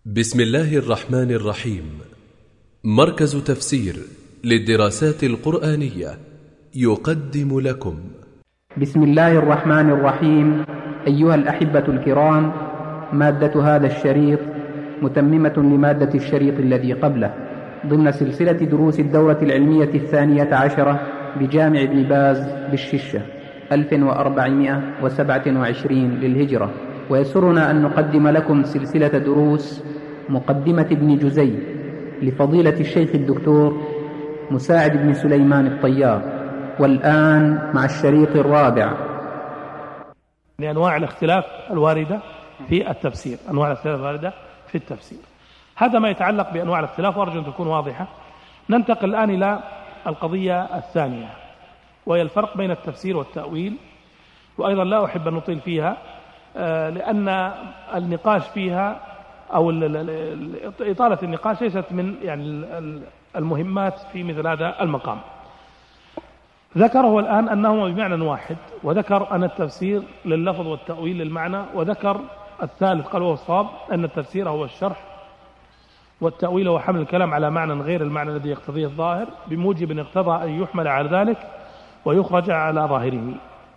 بسم الله الرحمن الرحيم. مركز تفسير للدراسات القرآنية يقدم لكم بسم الله الرحمن الرحيم. أيها الأحبة الكرام، مادة هذا الشريط متممة لمادة الشريط الذي قبله ضمن سلسلة دروس الدورة العلمية 12 بجامع ابن باز بالششة 1427 للهجرة. ويسرنا أن نقدم لكم سلسلة دروس مقدمة ابن جزي لفضيلة الشيخ الدكتور مساعد بن سليمان الطيار. والآن مع الشريط الرابع. لأنواع الاختلاف الواردة في التفسير، أنواع الاختلاف الواردة في التفسير. هذا ما يتعلق بأنواع الاختلاف، وأرجو أن تكون واضحة. ننتقل الآن إلى القضية الثانية، وهي الفرق بين التفسير والتأويل. وأيضا لا أحب أن نطيل فيها لأن النقاش فيها أو إطالة النقاش ليست من المهمات في مثل هذا المقام. ذكره الآن أنهما بمعنى واحد، وذكر أن التفسير لللفظ والتأويل للمعنى، وذكر الثالث قال وهو الصواب أن التفسير هو الشرح، والتأويل هو حمل الكلام على معنى غير المعنى الذي يقتضيه الظاهر بموجب أن اقتضى أن يحمل على ذلك ويخرج على ظاهره.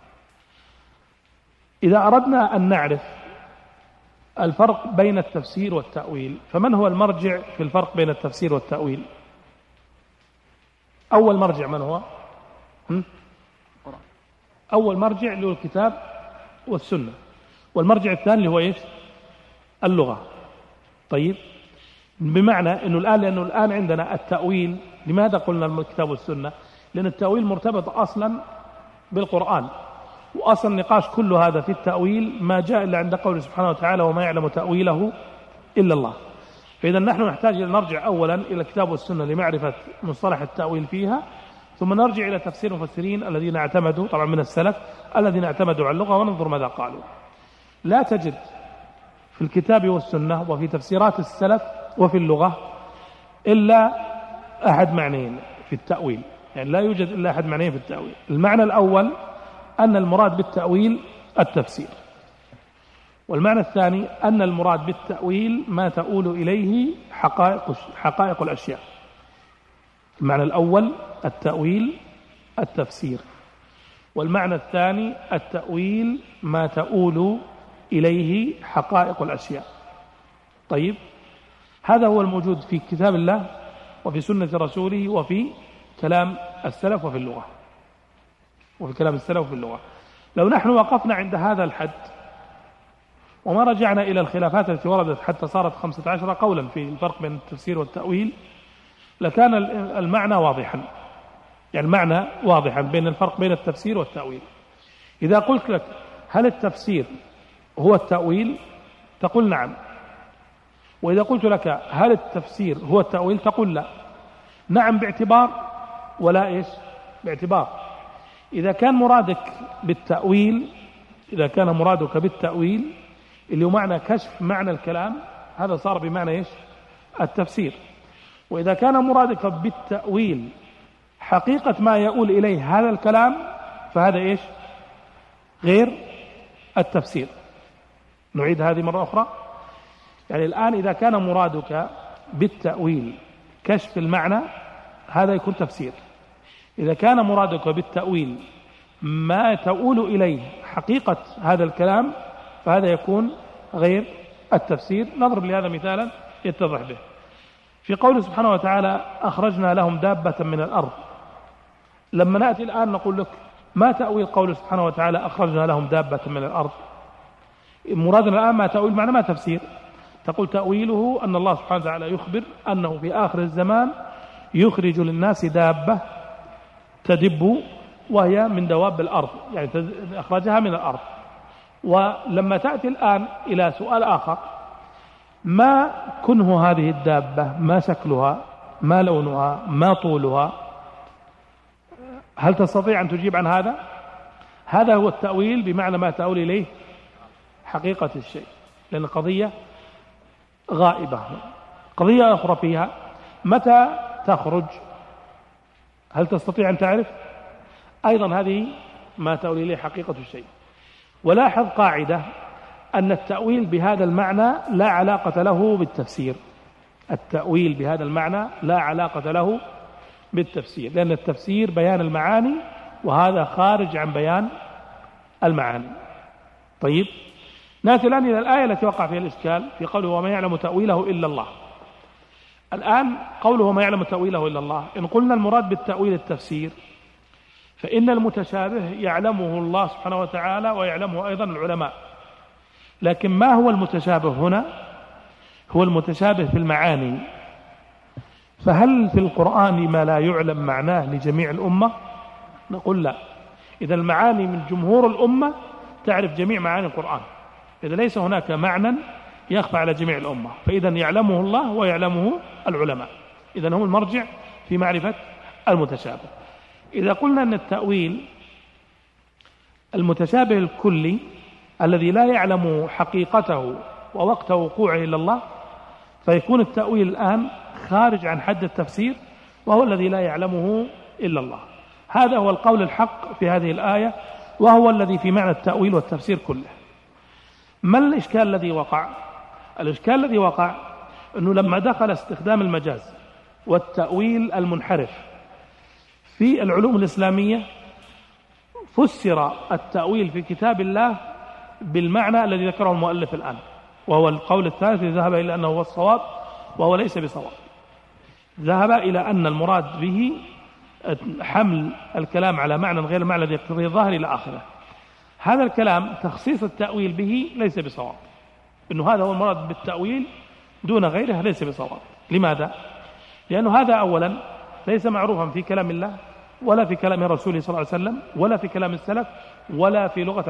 إذا أردنا أن نعرف الفرق بين التفسير والتأويل، فمن هو المرجع في الفرق بين التفسير والتأويل؟ أول مرجع من هو؟ أول مرجع له الكتاب والسنة، والمرجع الثاني هو إيش؟ اللغة. طيب، بمعنى أنه لأنه الآن عندنا التأويل. لماذا قلنا الكتاب والسنة؟ لأن التأويل مرتبط أصلا بالقرآن، وأصل النقاش كل هذا في التأويل ما جاء إلا عند قوله سبحانه وتعالى وما يعلم تأويله إلا الله. فإذا نحن نحتاج أن نرجع أولا إلى الكتاب والسنة لمعرفة مصطلح التأويل فيها، ثم نرجع إلى تفسير المفسرين الذين اعتمدوا طبعا من السلف الذين اعتمدوا على اللغة، وننظر ماذا قالوا. لا تجد في الكتاب والسنة وفي تفسيرات السلف وفي اللغة إلا أحد معنيين في التأويل، يعني لا يوجد إلا أحد معنيين في التأويل. المعنى الأول أن المراد بالتأويل التفسير، والمعنى الثاني أن المراد بالتأويل ما تؤول إليه حقائق الأشياء. المعنى الأول التأويل التفسير، والمعنى الثاني التأويل ما تؤول إليه حقائق الأشياء. طيب، هذا هو الموجود في كتاب الله وفي سنة رسوله وفي كلام السلف وفي اللغة، وفي كلام السلف في اللغة. لو نحن وقفنا عند هذا الحد وما رجعنا إلى الخلافات التي وردت حتى صارت 15 قولا في الفرق بين التفسير والتأويل، لكان المعنى واضحا، يعني المعنى واضحا بين الفرق بين التفسير والتأويل. إذا قلت لك هل التفسير هو التأويل تقول نعم، وإذا قلت لك هل التفسير هو التأويل تقول لا. نعم باعتبار ولا إيش باعتبار. إذا كان مرادك بالتأويل، إذا كان مرادك بالتأويل اللي هو معنى كشف معنى الكلام، هذا صار بمعنى إيش التفسير. وإذا كان مرادك بالتأويل حقيقة ما يؤول إليه هذا الكلام، فهذا إيش غير التفسير. نعيد هذه مرة أخرى. يعني الآن إذا كان مرادك بالتأويل كشف المعنى، هذا يكون تفسير. إذا كان مرادك بالتأويل ما تؤول إليه حقيقة هذا الكلام، فهذا يكون غير التفسير. نضرب لهذا مثالا يتضح به في قوله سبحانه وتعالى أخرجنا لهم دابة من الأرض. لما نأتي الآن نقول لك ما تأويل قوله سبحانه وتعالى أخرجنا لهم دابة من الأرض؟ مرادنا الآن ما تأويل معنى ما تفسير. تقول تأويله أن الله سبحانه وتعالى يخبر أنه في آخر الزمان يخرج للناس دابة تدب وهي من دواب الأرض، يعني أخرجها من الأرض. ولما تأتي الآن إلى سؤال آخر، ما كنه هذه الدابة، ما شكلها، ما لونها، ما طولها، هل تستطيع أن تجيب عن هذا؟ هذا هو التأويل بمعنى ما تؤول إليه حقيقة الشيء، لأن القضية غائبة. قضية أخرى فيها متى تخرج، هل تستطيع أن تعرف؟ أيضا هذه ما تؤول إليه حقيقة الشيء. ولاحظ قاعدة، أن التأويل بهذا المعنى لا علاقة له بالتفسير. التأويل بهذا المعنى لا علاقة له بالتفسير، لأن التفسير بيان المعاني، وهذا خارج عن بيان المعاني. طيب، نأتي الآن إلى الآية التي وقع فيها الإشكال في قوله وما يعلم تأويله إلا الله. الآن قوله وما يعلم تأويله إلا الله، إن قلنا المراد بالتأويل التفسير، فإن المتشابه يعلمه الله سبحانه وتعالى ويعلمه أيضا العلماء. لكن ما هو المتشابه هنا؟ هو المتشابه في المعاني. فهل في القرآن ما لا يعلم معناه لجميع الأمة؟ نقول لا. إذا المعاني من جمهور الأمة تعرف جميع معاني القرآن، إذا ليس هناك معنى يخفى على جميع الأمة، فإذا يعلمه الله ويعلمه العلماء، إذا هم المرجع في معرفة المتشابه. إذا قلنا أن التأويل المتشابه الكلي الذي لا يعلم حقيقته ووقت وقوعه إلا الله، فيكون التأويل الآن خارج عن حد التفسير، وهو الذي لا يعلمه إلا الله. هذا هو القول الحق في هذه الآية، وهو الذي في معنى التأويل والتفسير كله. ما الإشكال الذي وقع؟ الإشكال الذي وقع أنه لما دخل استخدام المجاز والتأويل المنحرف في العلوم الإسلامية، فسر التأويل في كتاب الله بالمعنى الذي ذكره المؤلف الآن، وهو القول الثالث الذي ذهب إلى أنه هو الصواب، وهو ليس بصواب. ذهب إلى أن المراد به حمل الكلام على معنى غير المعنى الذي يقتضيه الظاهر إلى آخره. هذا الكلام تخصيص التأويل به ليس بصواب، إنه هذا هو المراد بالتأويل دون غيره ليس بصواب. لماذا؟ لأنه هذا أولا ليس معروفا في كلام الله، ولا في كلام رسوله صلى الله عليه وسلم، ولا في كلام السلف، ولا في لغة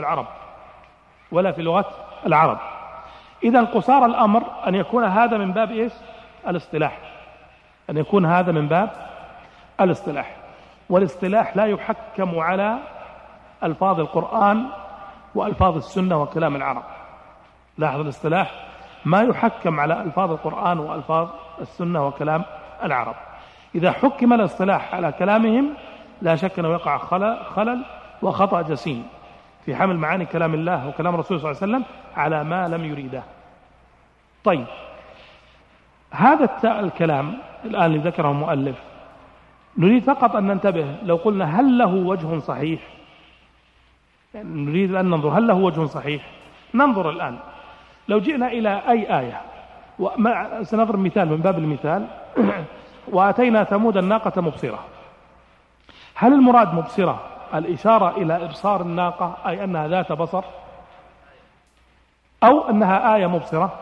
العرب، إذا قصار الأمر أن يكون هذا من باب إيش؟ الاصطلاح، أن يكون هذا من باب الاصطلاح، والاصطلاح لا يحكم على ألفاظ القرآن وألفاظ السنة وكلام العرب. لاحظ، الاصطلاح ما يحكم على ألفاظ القرآن وألفاظ السنة وكلام العرب. إذا حكم الاصطلاح على كلامهم لا شك أنه يقع خلل وخطأ جسيم في حمل معاني كلام الله وكلام رسوله صلى الله عليه وسلم على ما لم يريده. طيب، هذا الكلام الآن اللي ذكره المؤلف نريد فقط أن ننتبه. لو قلنا هل له وجه صحيح، يعني نريد أن ننظر هل له وجه صحيح. ننظر الآن، لو جئنا إلى أي آية، سنضرب مثال من باب المثال وآتينا ثمود الناقة مبصرة، هل المراد مبصرة الإشارة إلى إبصار الناقة أي أنها ذات بصر، أو أنها آية مبصرة؟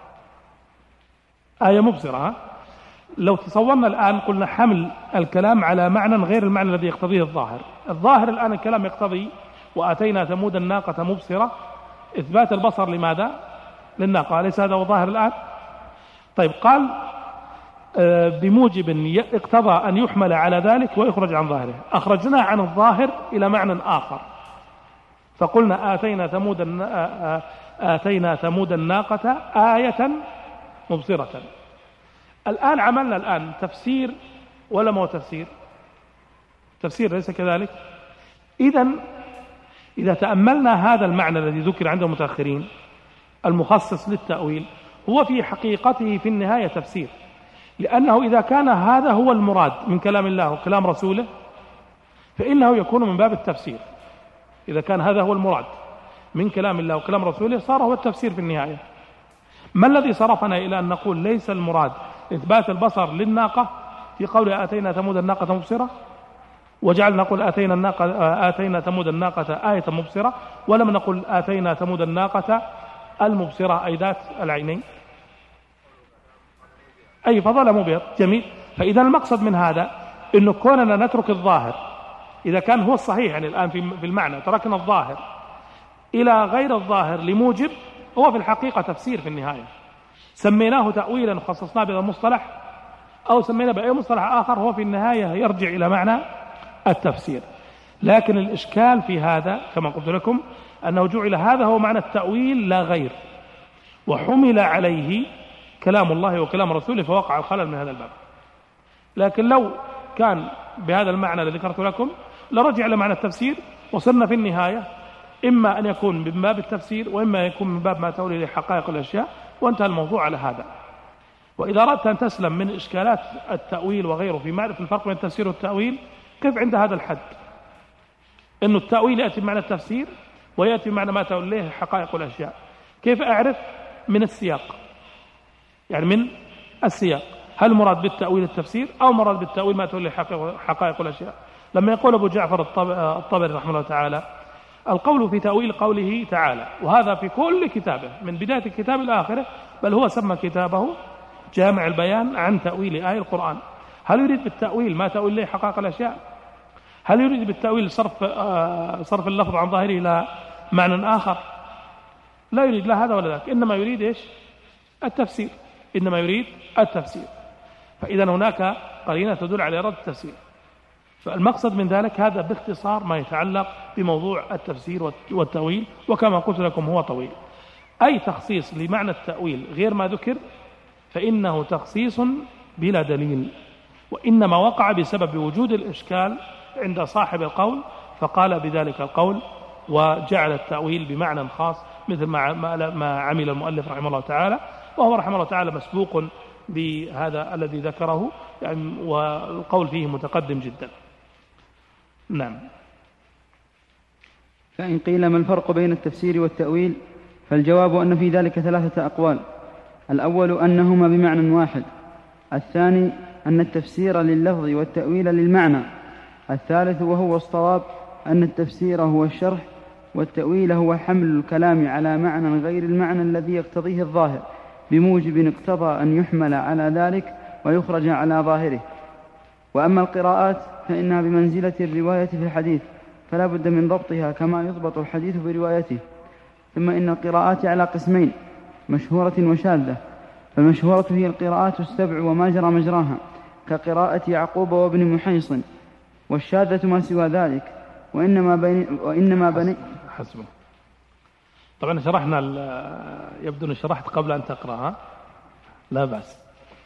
آية مبصرة. لو تصورنا الآن قلنا حمل الكلام على معنى غير المعنى الذي يقتضيه الظاهر الآن الكلام يقتضي وآتينا ثمود الناقة مبصرة إثبات البصر. لماذا؟ للناقة، أليس هذا هو ظاهر الآن؟ طيب، قال بموجب اقتضى أن يحمل على ذلك ويخرج عن ظاهره، أخرجناه عن الظاهر إلى معنى آخر، فقلنا آتينا ثمود الناقة آية مبصرة. الآن عملنا تفسير ولا ما هو تفسير؟ تفسير، ليس كذلك؟ إذا تأملنا هذا المعنى الذي ذكر عند المتأخرين المخصص للتأويل، هو في حقيقته في النهاية تفسير، لأنه إذا كان هذا هو المراد من كلام الله وكلام رسوله فإنه يكون من باب التفسير. إذا كان هذا هو المراد من كلام الله وكلام رسوله صار هو التفسير في النهاية. ما الذي صرفنا إلى أن نقول ليس المراد إثبات البصر للناقة في قول آتينا ثمود الناقة مبصرة، وجعلنا نقول آتينا ثمود الناقة آية مبصرة، ولم نقل آتينا ثمود الناقة المبصرة أي ذات العينين، أي فضل مبيض. جميل. فإذا المقصد من هذا إنه كوننا نترك الظاهر إذا كان هو الصحيح، يعني الآن في المعنى تركنا الظاهر إلى غير الظاهر لموجب، هو في الحقيقة تفسير في النهاية. سميناه تأويلا خصصناه بهذا المصطلح أو سميناه بأي مصطلح آخر، هو في النهاية يرجع إلى معنى التفسير. لكن الإشكال في هذا كما قلت لكم أنه جعل هذا هو معنى التأويل لا غير، وحمل عليه كلام الله وكلام رسوله فوقع الخلل من هذا الباب. لكن لو كان بهذا المعنى الذي ذكرت لكم لرجع إلى معنى التفسير، وصرنا في النهاية إما أن يكون من باب التفسير وإما يكون من باب ما تؤول إليه حقائق الأشياء، وانتهى الموضوع على هذا. وإذا أردت أن تسلم من إشكالات التأويل وغيره في معرفة الفرق بين التفسير والتأويل، كيف عند هذا الحد أنه التأويل يأتي بمعنى التفسير ويأتي بمعنى ما تؤول إليه حقائق الأشياء، كيف أعرف من السياق؟ يعني من السياق هل مراد بالتأويل التفسير أو مراد بالتأويل ما تؤول إليه حقائق الأشياء؟ لما يقول أبو جعفر الطبري رحمه الله تعالى القول في تأويل قوله تعالى، وهذا في كل كتابه من بداية الكتاب إلى آخره، بل هو سمى كتابه جامع البيان عن تأويل آية القرآن. هل يريد بالتأويل ما تؤول إليه حقائق الأشياء؟ هل يريد بالتأويل صرف اللفظ عن ظاهره إلى معنى آخر؟ لا يريد لا هذا ولا ذاك، إنما يريد إيش؟ التفسير، إنما يريد التفسير. فإذا هناك قرينة تدل على إرادة التفسير. فالمقصد من ذلك هذا باختصار ما يتعلق بموضوع التفسير والتأويل، وكما قلت لكم هو طويل. أي تخصيص لمعنى التأويل غير ما ذكر فإنه تخصيص بلا دليل، وإنما وقع بسبب وجود الإشكال عند صاحب القول فقال بذلك القول وجعل التأويل بمعنى خاص، مثل ما عمل المؤلف رحمه الله تعالى، وهو رحمه الله تعالى مسبوق بهذا الذي ذكره يعني، والقول فيه متقدم جدا. نعم. فإن قيل ما الفرق بين التفسير والتأويل، فالجواب أن في ذلك 3 أقوال. الأول أنهما بمعنى واحد، الثاني أن التفسير لللفظ والتأويل للمعنى، الثالث وهو الصواب أن التفسير هو الشرح والتأويل هو حمل الكلام على معنى غير المعنى الذي يقتضيه الظاهر بموجب اقتضى أن يحمل على ذلك ويخرج على ظاهره. وأما القراءات فإنها بمنزلة الرواية في الحديث، فلا بد من ضبطها كما يضبط الحديث بروايته. ثم إن القراءات على قسمين، مشهورة وشاذة. فالمشهورة هي القراءات 7 وما جرى مجراها كقراءة يعقوب وابن محيصن، والشاذة ما سوى ذلك. وإنما بني حسبه. طبعا شرحنا يبدو أن شرحت قبل أن تقرأها، لا بأس.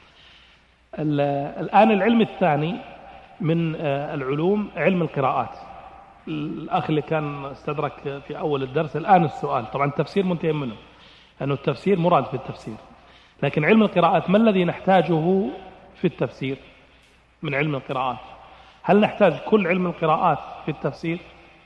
الآن العلم الثاني من العلوم علم القراءات. الأخ اللي كان استدرك في أول الدرس الآن السؤال، طبعا التفسير منتهي منه لأنه التفسير مراد في التفسير، لكن علم القراءات ما الذي نحتاجه في التفسير من علم القراءات؟ هل نحتاج كل علم القراءات في التفسير؟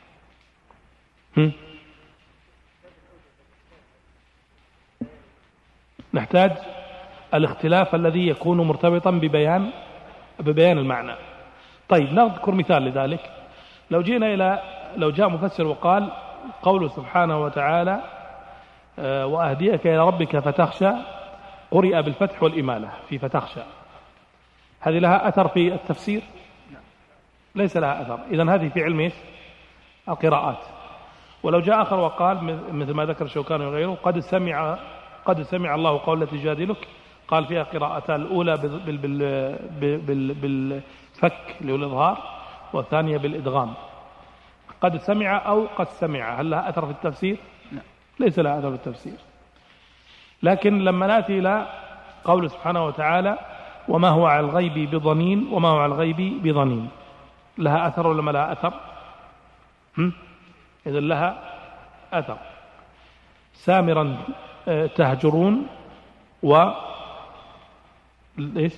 نحتاج الاختلاف الذي يكون مرتبطا ببيان المعنى. طيب نذكر مثال لذلك. لو جاء مفسر وقال قوله سبحانه وتعالى وأهديك إلى ربك فتخشى، قرئ بالفتح والإمالة في فتخشى، هذه لها أثر في التفسير؟ ليس لها أثر. إذن هذه في علم القراءات. ولو جاء آخر وقال مثل ما ذكر الشوكاني وغيره قد سمع الله قول التي تجادلك، قال فيها قراءتان، الأولى بالفك للإظهار والثانية بالإدغام. قد سمع أو قد سمع، هل لها أثر في التفسير؟ ليس لها أثر في التفسير. لكن لما نأتي إلى قول سبحانه وتعالى وما هو على الغيب بضنين وما هو على الغيب بضنين، لها أثر ولا ما لها أثر؟ إذن لها أثر. سامرا تهجرون ليش؟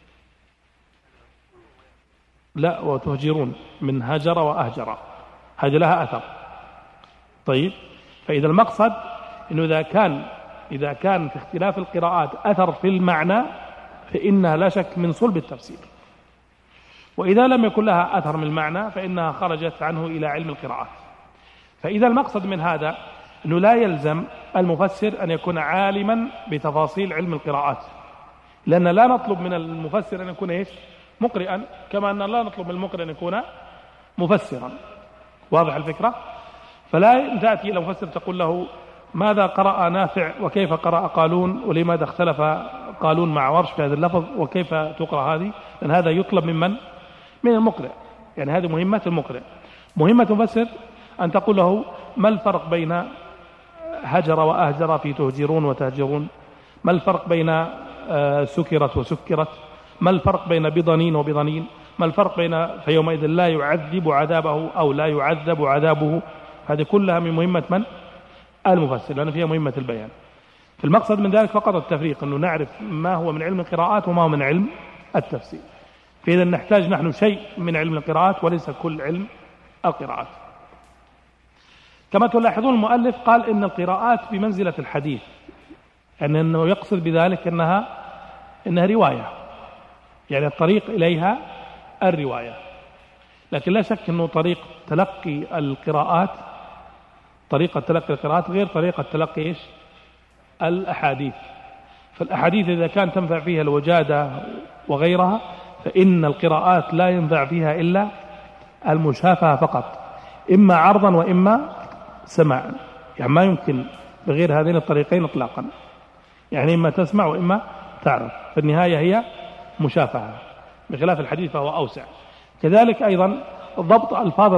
لا، وتهجرون من هجر وأهجر، هذه لها أثر. طيب، فإذا المقصد إنه إذا كان في اختلاف القراءات أثر في المعنى فإنها لا شك من صلب التفسير، وإذا لم يكن لها أثر من المعنى فإنها خرجت عنه إلى علم القراءات. فإذا المقصد من هذا أنه لا يلزم المفسر أن يكون عالما بتفاصيل علم القراءات، لأن لا نطلب من المفسر أن يكون مقرئا، كما أن لا نطلب من المقرئ أن يكون مفسرا. واضح الفكرة؟ فلا تأتي إلى مفسر تقول له ماذا قرأ نافع وكيف قرأ قالون ولماذا اختلف قالون مع ورش في هذا اللفظ وكيف تقرأ هذه، لأن هذا يطلب من المقرئ. يعني هذه مهمة المقرئ. مهمة المفسر أن تقول له ما الفرق بين هجر وأهجر في تهجرون وتهجرون، ما الفرق بين سكرت وسكرت، ما الفرق بين بضنين وبضنين، ما الفرق بين فيومئذ لا يعذب عذابه أو لا يعذب عذابه. هذه كلها من مهمة من؟ المفسر، لأن فيها مهمة البيان. فالمقصد من ذلك فقط التفريق، أنه نعرف ما هو من علم القراءات وما هو من علم التفسير. فإذا نحتاج نحن شيء من علم القراءات وليس كل علم القراءات. كما تلاحظون المؤلف قال إن القراءات بمنزلة الحديث، يعني أنه يقصد بذلك إنها رواية، يعني الطريق إليها الرواية. لكن لا شك أنه طريقة تلقي القراءات غير طريقة تلقي الأحاديث. فالأحاديث إذا كان تنفع فيها الوجادة وغيرها، فإن القراءات لا ينفع فيها إلا المشافهة فقط، إما عرضا وإما سماعا، يعني ما يمكن بغير هذين الطريقين إطلاقا، يعني إما تسمع وإما تعرف، في النهاية هي مشافهة، بخلاف الحديث فهو أوسع. كذلك أيضا ضبط ألفاظ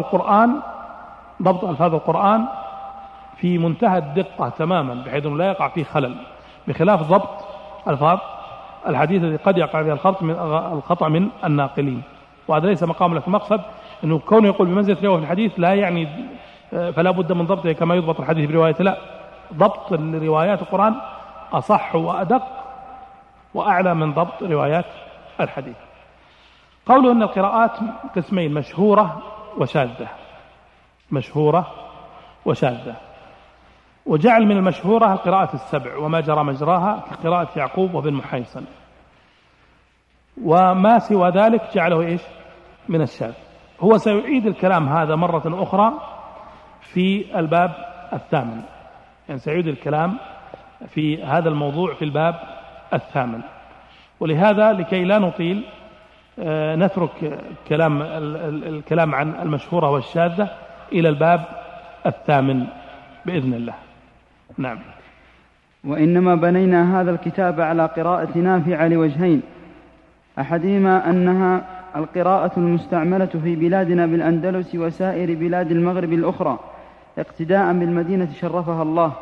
القرآن في منتهى الدقة تماما، بحيث لا يقع فيه خلل، بخلاف ضبط ألفاظ الحديث الذي قد يقع فيه الخطأ من الناقلين، وهذا ليس مقام لك. المقصد أنه كونه يقول بمنزلة رواية في الحديث لا يعني فلا بد من ضبطه كما يضبط الحديث بروايته، لا، ضبط روايات القرآن أصح وأدق وأعلى من ضبط روايات الحديث. قوله أن القراءات قسمين، مشهورة وشاذة، وجعل من المشهورة القراءة السبع وما جرى مجراها كقراءة يعقوب وابن محيصن، وما سوى ذلك جعله من الشاذ. هو سيعيد الكلام هذا مرة أخرى في الباب الثامن، يعني سيعيد الكلام في هذا الموضوع في الباب الثامن. ولهذا لكي لا نطيل نترك الكلام عن المشهورة والشاذة إلى الباب الثامن بإذن الله. نعم. وإنما بنينا هذا الكتاب على قراءة نافع لوجهين، أحدهما أنها القراءة المستعملة في بلادنا بالأندلس وسائر بلاد المغرب الأخرى اقتداء بالمدينة شرفها الله،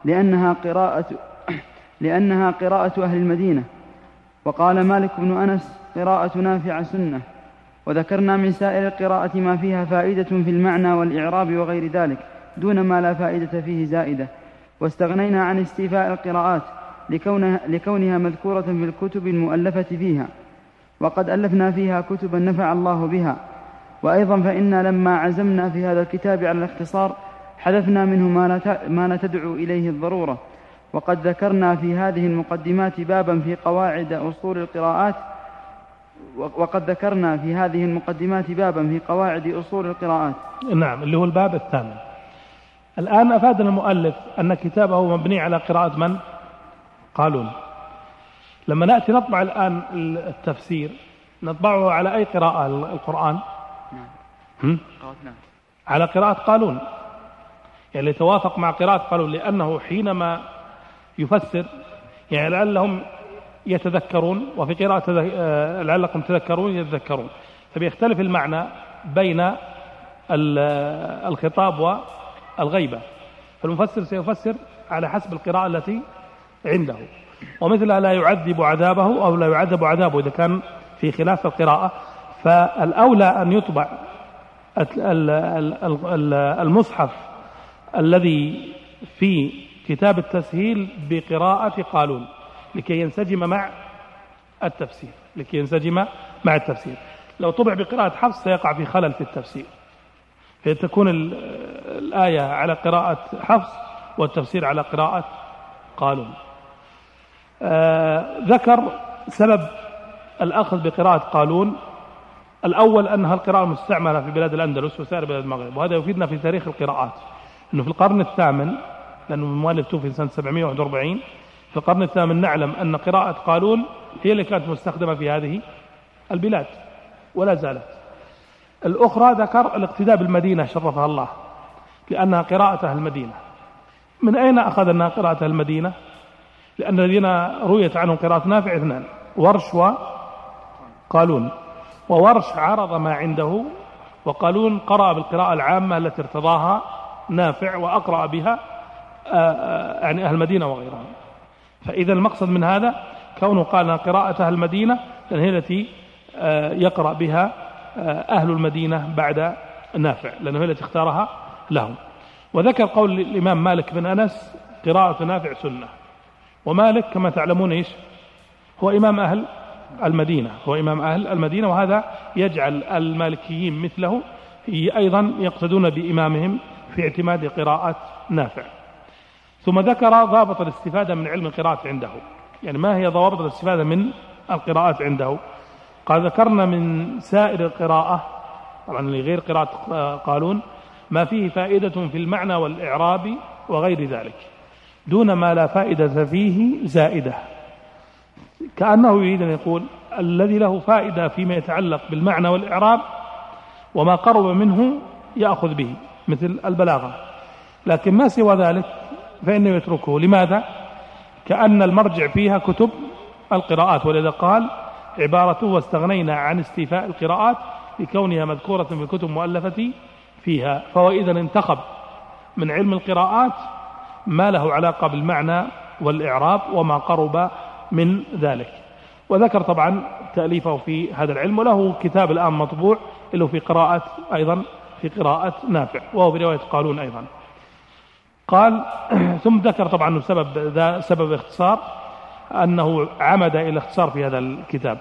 لأنها قراءة أهل المدينة. وقال مالك بن أنس: قراءة نافع سنة. وذكرنا من سائر القراءة ما فيها فائدة في المعنى والإعراب وغير ذلك دون ما لا فائدة فيه زائدة، واستغنينا عن استيفاء القراءات لكونها مذكورة في الكتب المؤلفة فيها، وقد ألفنا فيها كتبا نفع الله بها. وأيضا فإنا لما عزمنا في هذا الكتاب على الاختصار حذفنا منه ما لا تدعو إليه الضرورة. وقد ذكرنا في هذه المقدمات بابا في قواعد أصول القراءات. نعم، اللي هو الباب الثامن. الآن أفادنا المؤلف أن كتابه مبني على قراءة من؟ قالون. لما نأتي نطبع الآن التفسير نطبعه على أي قراءة القرآن؟ على قراءة قالون، يعني يتوافق مع قراءة قالون، لأنه حينما يفسر يعني لعلهم يتذكرون، وفي قراءة لعلكم تذكرون يتذكرون، فبيختلف المعنى بين الخطاب والغيبة، فالمفسر سيفسر على حسب القراءة التي عنده، ومثلها لا يعذب عذابه أو لا يعذب عذابه إذا كان في خلاف القراءة. فالأولى أن يطبع المصحف الذي في كتاب التسهيل بقراءة قالون لكي ينسجم مع التفسير. لو طبع بقراءة حفص سيقع في خلل في التفسير، فتكون الآية على قراءة حفص والتفسير على قراءة قالون. ذكر سبب الأخذ بقراءة قالون. الأول أنها القراءة المستعملة في بلاد الأندلس وسائر بلاد المغرب، وهذا يفيدنا في تاريخ القراءات، أنه في القرن الثامن، لأنه المؤلف توفي سنة 741، في القرن الثامن نعلم أن قراءة قالون هي اللي كانت مستخدمة في هذه البلاد ولا زالت. الأخرى ذكر الاقتداء بالمدينة شرفها الله، لأنها قراءة أهل المدينة. من أين أخذ أنها قراءة أهل المدينة؟ لأن الذين رويت عنهم قراءة نافع اثنان، ورش وقالون. وورش عرض ما عنده، وقالون قرأ بالقراءة العامة التي ارتضاها نافع وأقرأ بها يعني أهل المدينة وغيرهم. فإذا المقصد من هذا كونه قال قراءة أهل المدينة لأن هي التي يقرأ بها أهل المدينة بعد نافع، لأنه هي التي اختارها لهم. وذكر قول الإمام مالك بن أنس قراءة نافع سنة. ومالك كما تعلمون إيش هو إمام أهل المدينة، وهذا يجعل المالكيين مثله أيضا يقتدون بإمامهم في اعتماد قراءة نافع. ثم ذكر ضابط الاستفادة من علم القراءة عنده، يعني ما هي ضوابط الاستفادة من القراءات عنده؟ قال ذكرنا من سائر القراءة، طبعا لغير قراءة قالون، ما فيه فائدة في المعنى والإعراب وغير ذلك دون ما لا فائدة فيه زائدة. كأنه يريد أن يقول الذي له فائدة فيما يتعلق بالمعنى والإعراب وما قرب منه يأخذ به مثل البلاغة، لكن ما سوى ذلك فإنه يتركه. لماذا؟ كأن المرجع فيها كتب القراءات، ولذا قال عبارته واستغنينا عن استيفاء القراءات لكونها مذكورة في الكتب المؤلفة فيها. فهو إذن انتخب من علم القراءات ما له علاقة بالمعنى والإعراب وما قرب من ذلك. وذكر طبعا تأليفه في هذا العلم، وله كتاب الآن مطبوع اللي هو في قراءة أيضا في قراءة نافع، وهو برواية قالون أيضا. قال ثم ذكر طبعا سبب اختصار أنه عمد إلى اختصار في هذا الكتاب.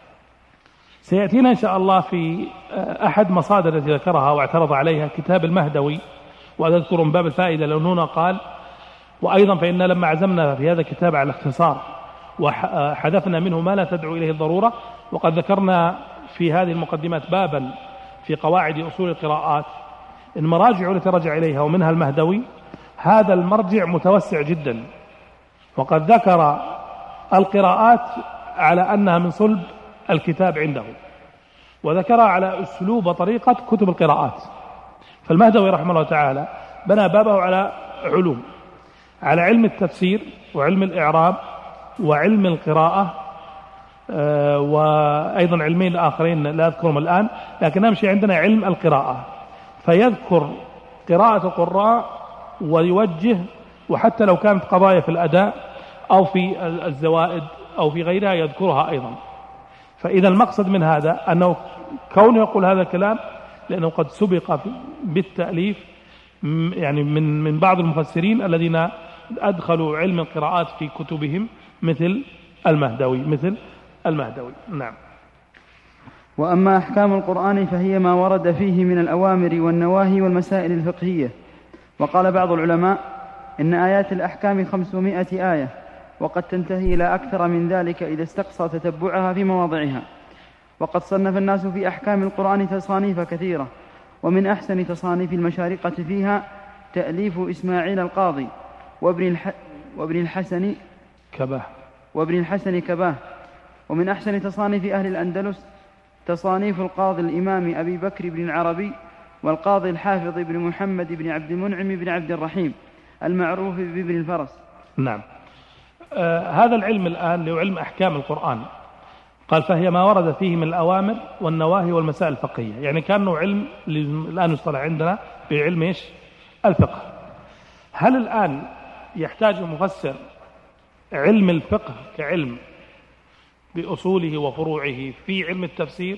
سيأتينا إن شاء الله في أحد مصادر التي ذكرها واعترض عليها كتاب المهدوي، وأذكر من باب الفائدة لأنه هنا قال وأيضا فإن لما عزمنا في هذا الكتاب على الاختصار وحذفنا منه ما لا تدعو إليه الضرورة، وقد ذكرنا في هذه المقدمات بابا في قواعد أصول القراءات المراجع التي رجع إليها ومنها المهدوي، هذا المرجع متوسع جدا، وقد ذكر القراءات على أنها من صلب الكتاب عنده، وذكرها على أسلوب وطريقة كتب القراءات. فالمهدوي رحمه الله تعالى بنى بابه على علوم، على علم التفسير وعلم الإعراب وعلم القراءة، وأيضا علمين آخرين لا أذكرهم الآن، لكن أهم شيء عندنا علم القراءة، فيذكر قراءة القراء ويوجه، وحتى لو كانت قضايا في الأداء أو في الزوائد أو في غيرها يذكرها أيضا. فإذا المقصد من هذا أنه كونه يقول هذا الكلام لأنه قد سبق بالتأليف يعني من بعض المفسرين الذين أدخلوا علم القراءات في كتبهم مثل المهدوي. نعم. وأما أحكام القرآن فهي ما ورد فيه من الأوامر والنواهي والمسائل الفقهية. وقال بعض العلماء إن آيات الأحكام 500 آية، وقد تنتهي إلى أكثر من ذلك إذا استقصى تتبعها في مواضعها. وقد صنف الناس في أحكام القرآن تصانيف كثيرة، ومن أحسن تصانيف المشارقة فيها تأليف إسماعيل القاضي وابن الحسن كباه. ومن أحسن تصانيف أهل الأندلس تصانيف القاضي الإمام أبي بكر بن العربي والقاضي الحافظ بن محمد بن عبد المنعم بن عبد الرحيم المعروف بابن الفرس. نعم. هذا العلم الآن له علم أحكام القرآن، قال فهي ما ورد فيه من الأوامر والنواهي والمسائل الفقهية، يعني كأنه علم الآن يصطلح عندنا بعلم إيش؟ الفقه. هل الآن يحتاج المفسر علم الفقه كعلم بأصوله وفروعه في علم التفسير؟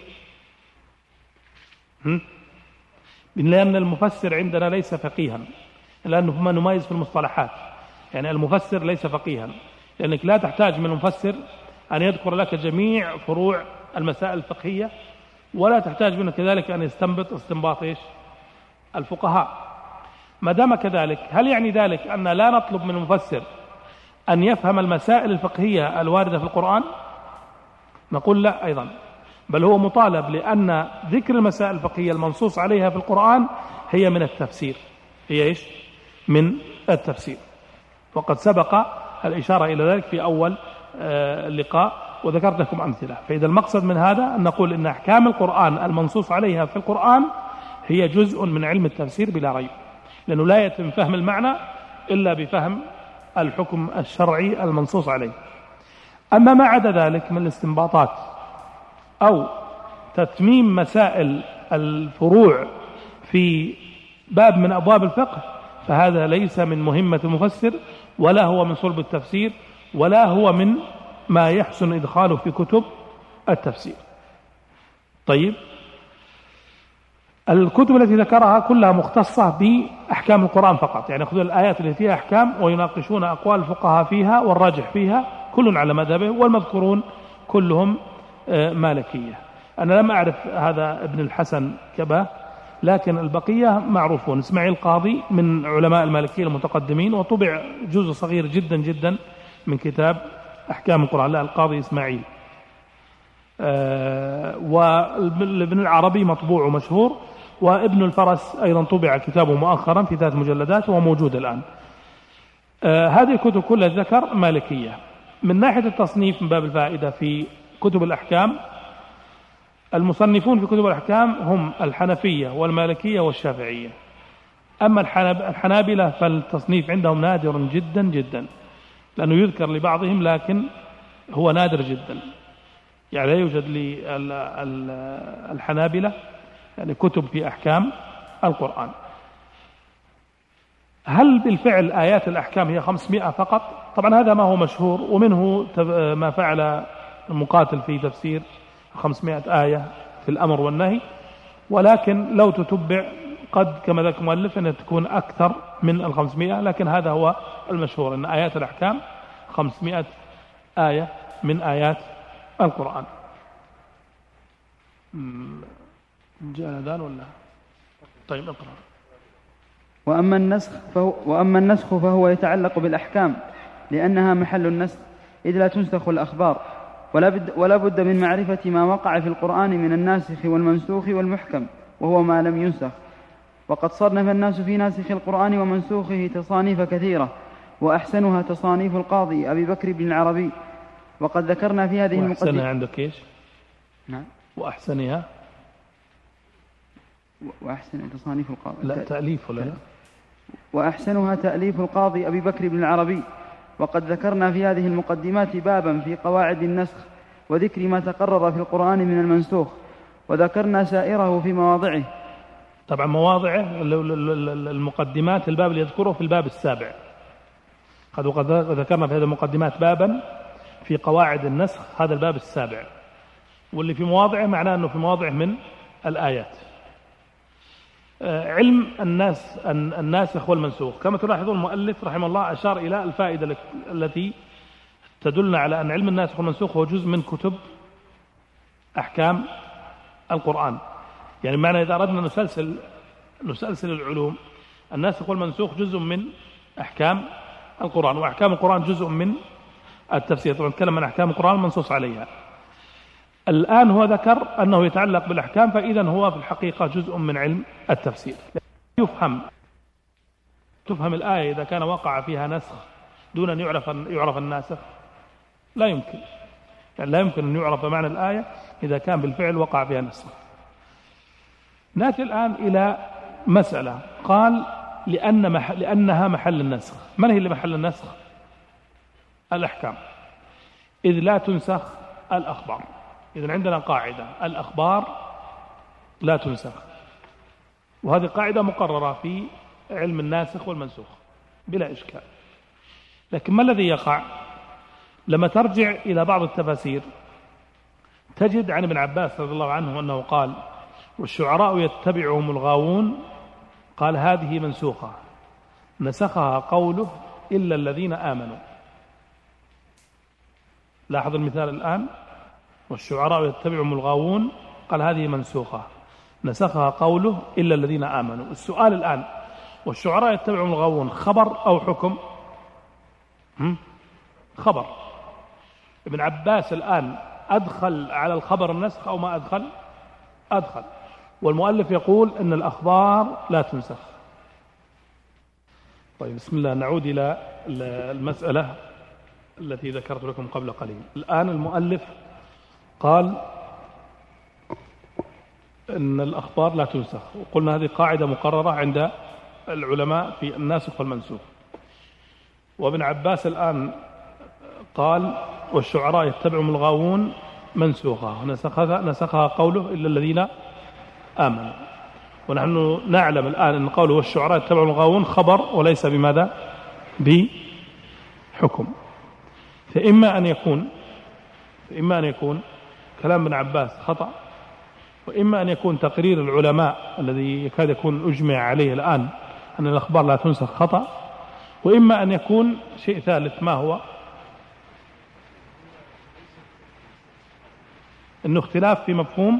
لأن المفسر عندنا ليس فقيها، لأنه ما نميز في المصطلحات، يعني المفسر ليس فقيها، لأنك لا تحتاج من المفسر أن يذكر لك جميع فروع المسائل الفقهية، ولا تحتاج منه كذلك أن يستنبط استنباط إيش؟ الفقهاء. ما دام كذلك، هل يعني ذلك أن لا نطلب من المفسر أن يفهم المسائل الفقهية الواردة في القرآن؟ نقول لا أيضا، بل هو مطالب، لأن ذكر المسائل الفقهية المنصوص عليها في القرآن هي من التفسير، هي إيش؟ من التفسير. وقد سبق الإشارة إلى ذلك في أول اللقاء وذكرت لكم أمثلة. فإذا المقصد من هذا أن نقول إن أحكام القرآن المنصوص عليها في القرآن هي جزء من علم التفسير بلا ريب، لأنه لا يتم فهم المعنى إلا بفهم الحكم الشرعي المنصوص عليه. أما ما عدا ذلك من الاستنباطات أو تتميم مسائل الفروع في باب من أبواب الفقه، فهذا ليس من مهمة المفسر، ولا هو من صلب التفسير، ولا هو من ما يحسن إدخاله في كتب التفسير. طيب، الكتب التي ذكرها كلها مختصة بأحكام القرآن فقط، يعني يأخذون الآيات التي فيها أحكام ويناقشون أقوال الفقهاء فيها والراجح فيها، كل على مذهبه، والمذكورون كلهم مالكية. أنا لم أعرف هذا ابن الحسن كباه، لكن البقية معروفون. إسماعيل القاضي من علماء المالكية المتقدمين، وطبع جزء صغير جدا جدا من كتاب أحكام القرآن، لا القاضي إسماعيل. وابن العربي مطبوع ومشهور، وابن الفرس أيضا طبع كتابه مؤخرا في 3 مجلدات وهو موجود الآن. هذه الكتب كلها ذكر مالكية. من ناحية التصنيف من باب الفائدة في كتب الأحكام، المصنفون في كتب الأحكام هم الحنفية والمالكية والشافعية. أما الحنابلة فالتصنيف عندهم نادر جدا جدا، لأنه يذكر لبعضهم لكن هو نادر جدا، يعني لا يوجد للحنابلة يعني كتب في أحكام القرآن. هل بالفعل آيات الأحكام هي 500 فقط؟ طبعا هذا ما هو مشهور، ومنه ما فعل المقاتل في تفسير 500 آية في الأمر والنهي، ولكن لو تتبع قد كما ذاك المؤلف أن تكون أكثر من 500، لكن هذا هو المشهور أن آيات الأحكام 500 آية من آيات القرآن. جاء الأذان ولا؟ طيب اقرأ. وأما النسخ فهو يتعلق بالأحكام لأنها محل النسخ، إذ لا تنسخ الأخبار، ولا بد من معرفة ما وقع في القرآن من الناسخ والمنسوخ والمحكم، وهو ما لم ينسخ. وقد صنف الناس في ناسخ القرآن ومنسوخه تصانيف كثيرة، وأحسنها تصانيف القاضي أبي بكر بن العربي. وقد ذكرنا في هذه المقدمة. وأحسنها عندك إيش؟ نعم. وأحسنها وأحسن تصانيف القاضي، لا تأليف ولا لا؟ وأحسنها تأليف القاضي أبي بكر بن العربي. وقد ذكرنا في هذه المقدمات بابا في قواعد النسخ وذكر ما تقرر في القرآن من المنسوخ، وذكرنا سائره في مواضعه. طبعا مواضعه المقدمات الباب اللي يذكره في الباب السابع. قد ذكرنا في هذه المقدمات بابا في قواعد النسخ، هذا الباب السابع، واللي في مواضعه معناه أنه في مواضعه من الآيات. علم الناسخ والمنسوخ، كما تلاحظون المؤلف رحمه الله أشار إلى الفائدة التي تدلنا على أن علم الناسخ والمنسوخ هو جزء من كتب أحكام القرآن. يعني معنى إذا أردنا نسلسل العلوم، الناسخ والمنسوخ جزء من أحكام القرآن، وأحكام القرآن جزء من التفسير. طبعا نتكلم عن أحكام القرآن المنصوص عليها. الآن هو ذكر أنه يتعلق بالأحكام، فإذا هو في الحقيقة جزء من علم التفسير. تفهم الآية إذا كان وقع فيها نسخ دون أن يعرف الناسخ، لا يمكن، يعني لا يمكن أن يعرف معنى الآية إذا كان بالفعل وقع فيها نسخ. نأتي الآن إلى مسألة، قال لأنها محل النسخ. من هي اللي محل النسخ؟ الأحكام، إذ لا تنسخ الأخبار. إذن عندنا قاعدة: الأخبار لا تنسخ، وهذه قاعدة مقررة في علم الناسخ والمنسوخ بلا إشكال. لكن ما الذي يقع؟ لما ترجع إلى بعض التفاسير تجد عن ابن عباس رضي الله عنه أنه قال: والشعراء يتبعهم الغاوون، قال هذه منسوخة نسخها قوله إلا الذين آمنوا. لاحظ المثال الآن: والشعراء يتبعهم الغاوون، قال هذه منسوخة نسخها قوله إلا الذين آمنوا. السؤال الآن: والشعراء يتبعهم الغاوون خبر أو حكم؟ خبر. ابن عباس الآن أدخل على الخبر النسخ أو ما أدخل؟ أدخل. والمؤلف يقول أن الأخبار لا تنسخ. طيب بسم الله، نعود إلى المسألة التي ذكرت لكم قبل قليل. الآن المؤلف قال أن الأخبار لا تنسخ، وقلنا هذه قاعدة مقررة عند العلماء في الناسخ والمنسوخ. وابن عباس الآن قال: والشعراء يتبعهم الغاوون منسوخة نسخها قوله إلا الذين آمنوا. ونحن نعلم الآن أن قوله والشعراء يتبعهم الغاوون خبر وليس بماذا؟ بحكم. فإما أن يكون كلام ابن عباس خطأ، وإما أن يكون تقرير العلماء الذي يكاد يكون أجمع عليه الآن أن الأخبار لا تنسخ خطأ، وإما أن يكون شيء ثالث. ما هو؟ أنه اختلاف في مفهوم،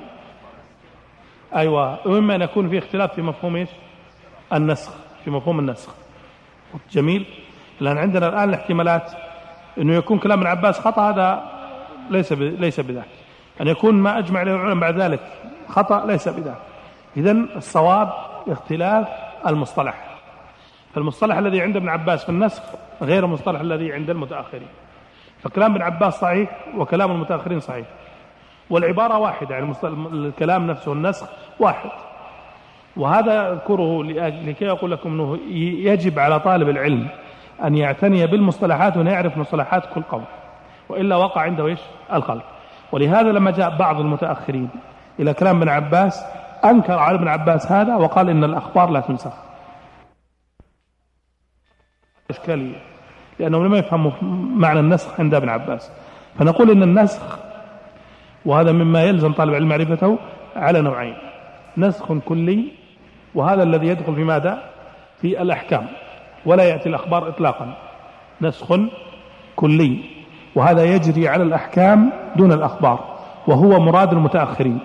أيوة، وإما أن يكون في اختلاف في مفهوم إيش؟ النسخ، في مفهوم النسخ. جميل. لأن عندنا الآن الاحتمالات أنه يكون كلام ابن عباس خطأ، هذا ليس بذاك. أن يكون ما أجمع عليه العلماء بعد ذلك خطأ، ليس بذاك. إذن الصواب اختلاف المصطلح، فالمصطلح الذي عند ابن عباس في النسخ غير المصطلح الذي عند المتأخرين. فكلام ابن عباس صحيح وكلام المتأخرين صحيح، والعبارة واحدة، يعني الكلام نفسه النسخ واحد. وهذا أذكره لكي أقول لكم أنه يجب على طالب العلم أن يعتني بالمصطلحات وأن يعرف مصطلحات كل قول، وإلا وقع عنده إيش؟ الخلط. ولهذا لما جاء بعض المتأخرين إلى كلام ابن عباس أنكر على ابن عباس هذا وقال إن الأخبار لا تنسخ. إشكالية، لأنه لم يفهم معنى النسخ عند ابن عباس. فنقول إن النسخ، وهذا مما يلزم طالب العلم معرفته، على نوعين: نسخ كلي، وهذا الذي يدخل في ماذا؟ في الأحكام، ولا يأتي الأخبار إطلاقا. نسخ كلي، وهذا يجري على الأحكام دون الأخبار، وهو مراد المتأخرين.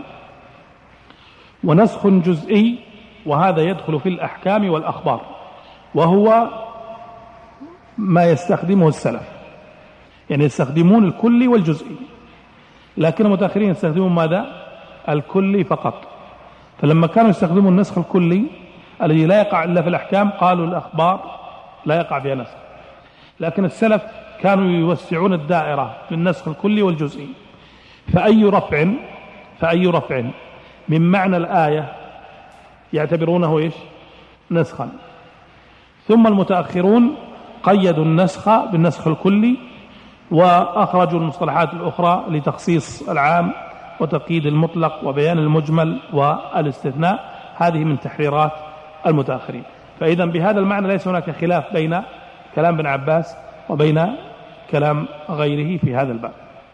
ونسخ جزئي، وهذا يدخل في الأحكام والأخبار، وهو ما يستخدمه السلف، يعني يستخدمون الكلي والجزئي، لكن المتأخرين يستخدمون ماذا؟ الكلي فقط. فلما كانوا يستخدمون النسخ الكلي الذي لا يقع إلا في الأحكام قالوا الأخبار لا يقع فيها نسخ. لكن السلف كانوا يوسعون الدائرة بالنسخ الكلي والجزئي، فأي رفع من معنى الآية يعتبرونه إيش؟ نسخا. ثم المتأخرون قيدوا النسخ بالنسخ الكلي، وأخرجوا المصطلحات الأخرى لتخصيص العام وتقييد المطلق وبيان المجمل والاستثناء. هذه من تحريرات المتأخرين. فإذا بهذا المعنى ليس هناك خلاف بين كلام ابن عباس وبين كلام غيره في هذا الباب.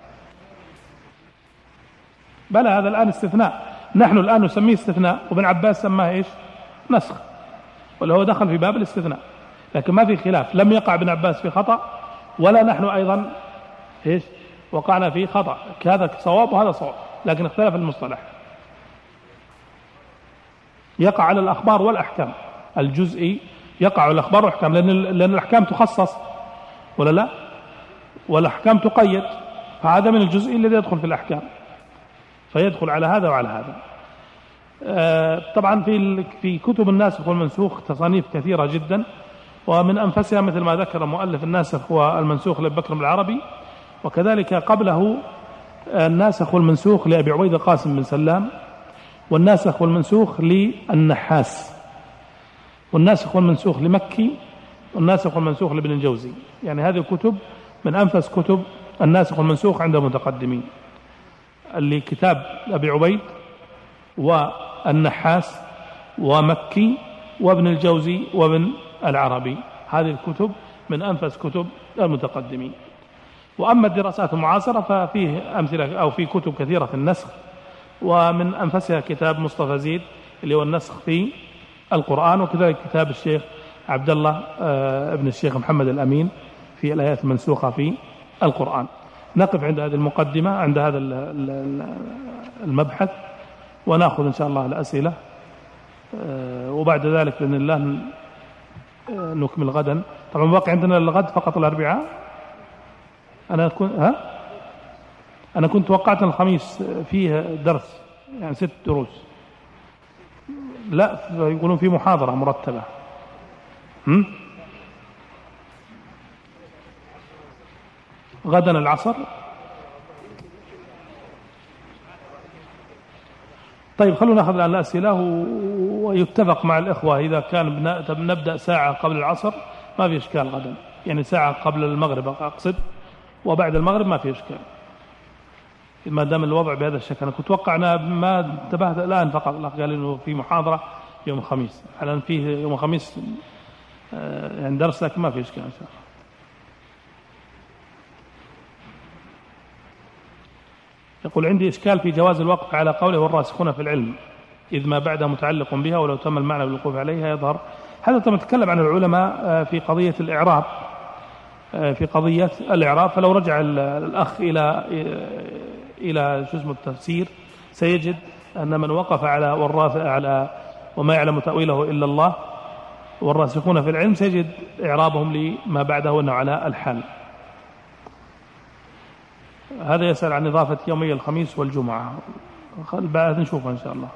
بل هذا الآن استثناء، نحن الآن نسميه استثناء، وابن عباس سماه إيش؟ نسخ، ولا هو دخل في باب الاستثناء. لكن ما في خلاف، لم يقع ابن عباس في خطأ، ولا نحن أيضا إيش؟ وقعنا في خطأ. هذا صواب وهذا صواب، لكن اختلف المصطلح. يقع على الأخبار والأحكام. الجزئي يقع على الأخبار والأحكام، لأن الأحكام تخصص ولا لا، والأحكام تقيد، فهذا من الجزئي الذي يدخل في الأحكام، فيدخل على هذا وعلى هذا. طبعا في كتب الناسخ والمنسوخ تصانيف كثيرة جدا، ومن أنفسها مثل ما ذكر مؤلف الناسخ والمنسوخ لأبي بكر العربي، وكذلك قبله الناسخ والمنسوخ لأبي عبيد القاسم بن سلام، والناسخ والمنسوخ للنحاس، والناسخ والمنسوخ لمكي، والناسخ والمنسوخ لابن الجوزي. يعني هذه الكتب من أنفس كتب الناسخ والمنسوخ عند المتقدمين، اللي كتاب أبي عبيد والنحاس ومكي وابن الجوزي وابن العربي. هذه الكتب من أنفس كتب المتقدمين. وأما الدراسات المعاصرة ففيه أمثلة أو في كتب كثيرة في النسخ، ومن أنفسها كتاب مصطفى زيد اللي هو النسخ في القرآن، وكذلك كتاب الشيخ عبد الله ابن الشيخ محمد الأمين في الآيات المنسوخة في القرآن. نقف عند هذه المقدمة، عند هذا المبحث، ونأخذ إن شاء الله الأسئلة، وبعد ذلك بإذن الله نكمل غدا. طبعا باقي عندنا الغد فقط الأربعاء. أنا كنت توقعت الخميس فيه درس، يعني 6 دروس. لا، يقولون في محاضرة مرتبة. غدا العصر. طيب خلونا نأخذ الآن الأسئلة، ويتفق مع الإخوة إذا كان نبدأ ساعة قبل العصر ما في إشكال غدا، يعني ساعة قبل المغرب أقصد، وبعد المغرب ما في إشكال، ما دام الوضع بهذا الشكل. أنا كنت توقعنا، ما انتبهت الآن فقط الأخ قال إنه في محاضرة يوم الخميس، الآن فيه يوم الخميس يعني درس، لكن ما في إشكال إن شاء الله. يقول عندي إشكال في جواز الوقف على قوله والراسخون في العلم إذ ما بعده متعلق بها ولو تم المعنى بالوقوف عليها يظهر. هذا تم تتكلم عن العلماء في قضية الإعراب، فلو رجع الأخ إلى التفسير سيجد أن من وقف على وما يعلم تأويله إلا الله والراسخون في العلم سيجد إعرابهم لما بعده أنه على الحال. هذا يسأل عن إضافة يومي الخميس والجمعة، بعد نشوفها إن شاء الله.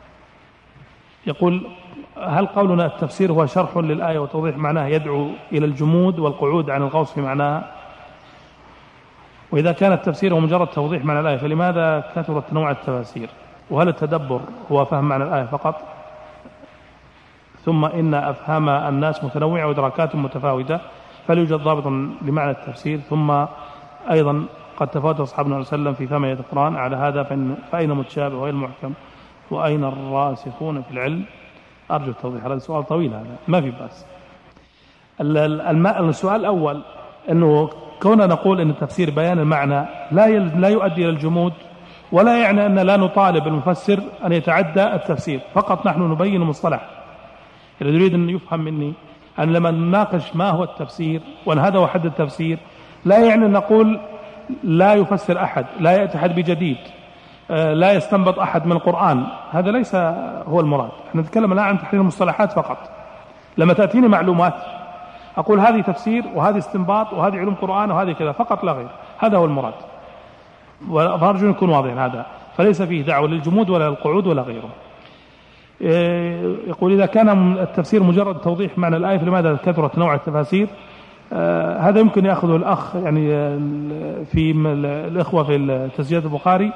يقول هل قولنا التفسير هو شرح للآية وتوضيح معناها يدعو إلى الجمود والقعود عن الغوص في معناها؟ وإذا كان التفسير هو مجرد توضيح معنى الآية فلماذا كثرت تنوع التفاسير؟ وهل التدبر هو فهم معنى الآية فقط؟ ثم إن أفهام الناس متنوعة وإدراكات متفاوتة فليوجد ضابط لمعنى التفسير. ثم أيضا قد تفاوت أصحابنا صلى الله عليه وسلم في فهم آية القرآن على هذا، فأين متشابه وأين محكم وأين الراسخون في العلم؟ أرجو التوضيح. هذا سؤال طويل، هذا ما في بأس. السؤال الأول أنه كوننا نقول أن التفسير بيان المعنى لا يؤدي إلى الجمود، ولا يعني أن لا نطالب المفسر أن يتعدى التفسير، فقط نحن نبين مصطلح. إذا يريد أن يفهم مني أن لما نناقش ما هو التفسير وأن هذا هو حد التفسير لا يعني أن نقول لا يفسر أحد، لا يأتي أحد بجديد، لا يستنبط أحد من القرآن. هذا ليس هو المراد. احنا نتكلم الآن عن تحليل المصطلحات فقط. لما تأتيني معلومات أقول هذه تفسير وهذه استنباط وهذه علوم قرآن وهذه كذا فقط لا غير، هذا هو المراد. وأرجو أن يكون واضحا هذا، فليس فيه دعوة للجمود ولا للقعود ولا غيره. يقول إذا كان التفسير مجرد توضيح معنى الآية فلماذا كثرت نوع التفاسير؟ هذا يمكن يأخذه الأخ يعني في الإخوة في تسجيلات البخاري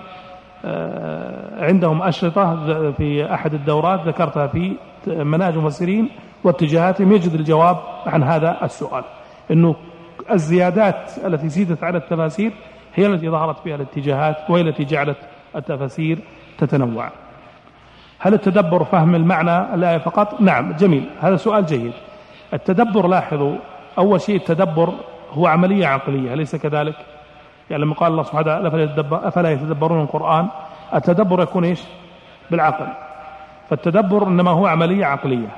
عندهم أشرطة في أحد الدورات ذكرتها في مناهج المفسرين واتجاهاتهم، يجد الجواب عن هذا السؤال، أنه الزيادات التي زيدت على التفاسير هي التي ظهرت فيها الاتجاهات وهي التي جعلت التفاسير تتنوع. هل التدبر فهم المعنى الآية فقط؟ نعم، جميل، هذا سؤال جيد. التدبر، لاحظوا أول شيء التدبر هو عملية عقلية، أليس كذلك؟ يعني لما قال الله سبحانه وتعالى أفلا يتدبرون القرآن، التدبر يكون إيش؟ بالعقل. فالتدبر إنما هو عملية عقلية.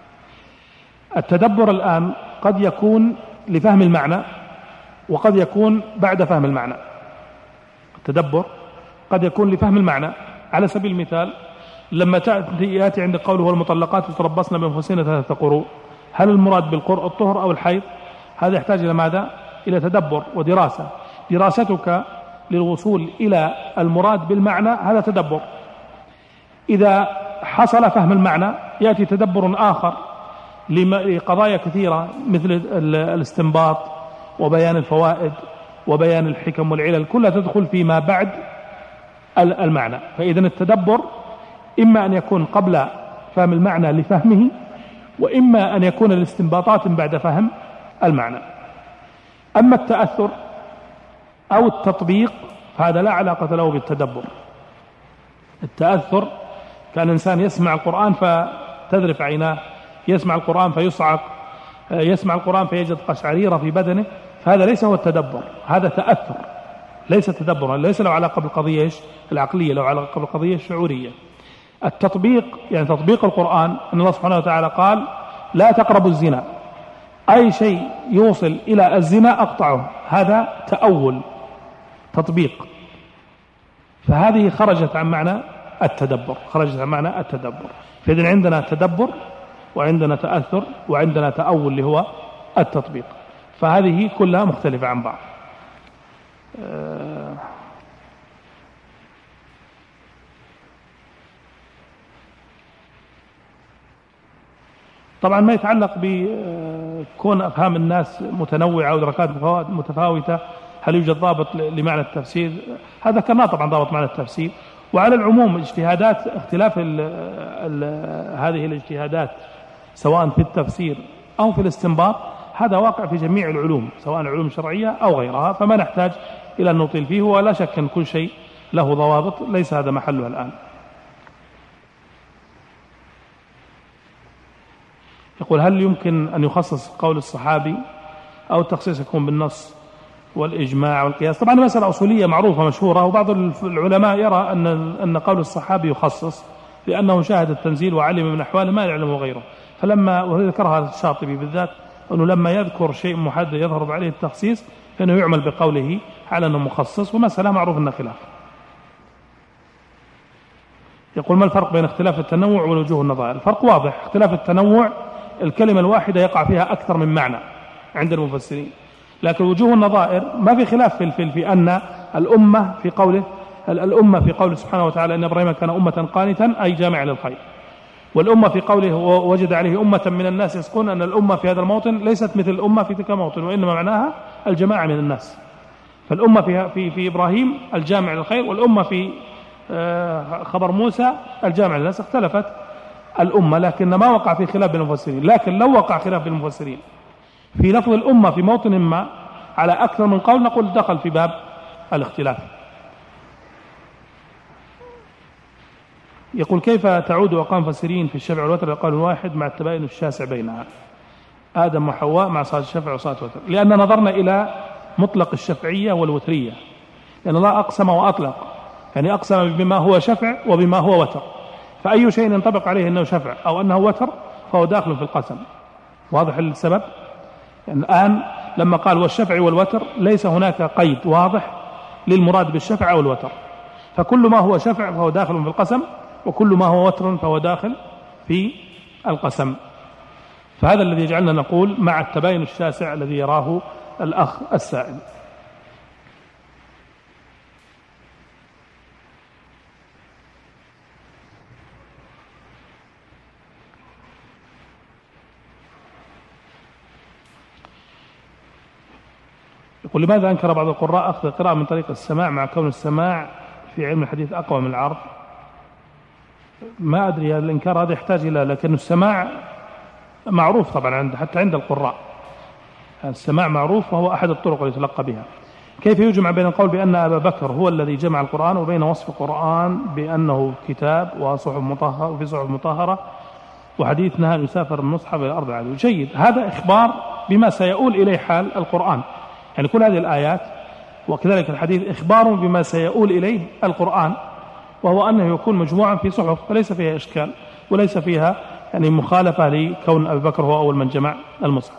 التدبر الآن قد يكون لفهم المعنى وقد يكون بعد فهم المعنى. التدبر قد يكون لفهم المعنى. على سبيل المثال لما يأتي عند قوله والمطلقات يتربصن بأنفسهن 3 قروء، هل المراد بالقرء الطهر أو الحيض؟ هذا يحتاج إلى ماذا؟ إلى تدبر ودراسة. دراستك للوصول إلى المراد بالمعنى هذا تدبر. إذا حصل فهم المعنى يأتي تدبر آخر لقضايا كثيرة مثل الاستنباط وبيان الفوائد وبيان الحكم والعلل، كلها تدخل فيما بعد المعنى. فإذن التدبر إما أن يكون قبل فهم المعنى لفهمه، وإما أن يكون الاستنباطات بعد فهم المعنى. أما التأثر أو التطبيق فهذا لا علاقة له بالتدبر. التأثر كان إنسان يسمع القرآن فتذرف عيناه، يسمع القرآن فيصعق، يسمع القرآن فيجد قشعريرة في بدنه، فهذا ليس هو التدبر، هذا تأثر، ليس تدبرا، ليس له علاقة بالقضية العقلية، له علاقة بالقضية الشعورية. التطبيق يعني تطبيق القرآن أن الله سبحانه وتعالى قال لا تقربوا الزنا، أي شيء يوصل إلى الزنا أقطعه، هذا تأول تطبيق. فهذه خرجت عن معنى التدبر، خرجت عن معنى التدبر. فإذن عندنا تدبر وعندنا تأثر وعندنا تأول اللي هو التطبيق، فهذه كلها مختلفة عن بعض. طبعا ما يتعلق بكون أفهام الناس متنوعة ودركات متفاوتة، هل يوجد ضابط لمعنى التفسير؟ هذا كان طبعا ضابط معنى التفسير. وعلى العموم اجتهادات اختلاف هذه الاجتهادات سواء في التفسير أو في الاستنباط هذا واقع في جميع العلوم سواء العلوم الشرعية أو غيرها، فما نحتاج إلى أن نطيل فيه، ولا شك أن كل شيء له ضوابط ليس هذا محله الآن. يقول هل يمكن أن يخصص قول الصحابي أو التخصيص يكون بالنص؟ والإجماع والقياس. طبعا مسألة أصولية معروفة مشهورة، وبعض العلماء يرى أن قول الصحابي يخصص لأنه شاهد التنزيل وعلم من أحواله ما يعلمه غيره. فلما وذكرها الشاطبي بالذات أنه لما يذكر شيء محدد يظهر عليه التخصيص فإنه يعمل بقوله على أنه مخصص، ومسألة معروف أنه خلاف. يقول: ما الفرق بين اختلاف التنوع والوجوه النظائر؟ الفرق واضح. اختلاف التنوع الكلمة الواحدة يقع فيها أكثر من معنى عند المفسرين، لكن وجوه النظائر ما في خلاف في أن الأمة في قوله سبحانه وتعالى إن إبراهيم كان أمة قانتا أي جامع للخير، والأمة في قوله وجد عليه أمة من الناس يسقون، أن الأمة في هذا الموطن ليست مثل الأمة في تلك الموطن، وإنما معناها الجماعة من الناس. فالأمة في إبراهيم الجامع للخير، والأمة في خبر موسى الجامع للناس. اختلفت الأمة، لكن ما وقع في خلاف بين المفسرين. لكن لو وقع خلاف بين المفسرين في لفظ الأمة في موطن ما على أكثر من قول نقول دخل في باب الاختلاف. يقول: كيف تعود أقوال المفسرين في الشفع والوتر لقول واحد مع التباين الشاسع بينها، آدم وحواء مع صلاة الشفع وصلاة الوتر؟ لأن نظرنا إلى مطلق الشفعية والوترية، لأن الله أقسم وأطلق، يعني أقسم بما هو شفع وبما هو وتر، فأي شيء ينطبق عليه أنه شفع أو أنه وتر فهو داخل في القسم. واضح السبب؟ يعني الآن لما قال والشفع والوتر ليس هناك قيد واضح للمراد بالشفع أو الوتر، فكل ما هو شفع فهو داخل في القسم، وكل ما هو وتر فهو داخل في القسم. فهذا الذي يجعلنا نقول مع التباين الشاسع الذي يراه الأخ السائل. يقول: لماذا أنكر بعض القراء أخذ القراءة من طريق السماع مع كون السماع في علم الحديث أقوى من العرض؟ ما أدري، الإنكار هذا يحتاج إلى، لكن السماع معروف طبعا حتى عند القراء، السماع معروف وهو أحد الطرق التي يتلقى بها. كيف يجمع بين القول بأن أبا بكر هو الذي جمع القرآن وبين وصف القرآن بأنه كتاب وصحف مطهرة وفي صحف مطهرة وحديث نهى أن يسافر المصحف إلى الأرض العدو؟ جيد، هذا إخبار بما سيؤول إليه حال القرآن، يعني كل هذه الآيات وكذلك الحديث إخبار بما سيؤول إليه القرآن، وهو أنه يكون مجموعا في صحف، فليس فيها إشكال وليس فيها يعني مخالفة لكون أبي بكر هو أول من جمع المصحف.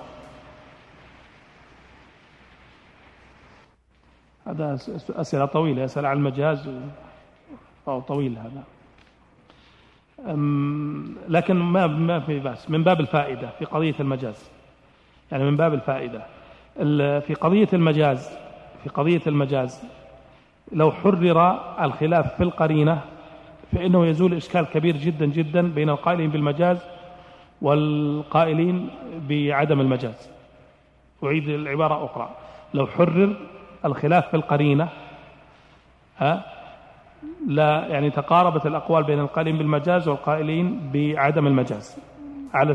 هذا أسئلة طويلة، يسأل عن المجاز فهو طويل هذا، لكن ما في بأس من باب الفائدة في قضية المجاز، يعني من باب الفائدة في قضية المجاز لو حرر الخلاف في القرينة فإنه يزول إشكال كبير جدا جدا بين القائلين بالمجاز والقائلين بعدم المجاز. أعيد العبارة أخرى: لو حرر الخلاف في القرينة لا يعني تقاربت الأقوال بين القائلين بالمجاز والقائلين بعدم المجاز على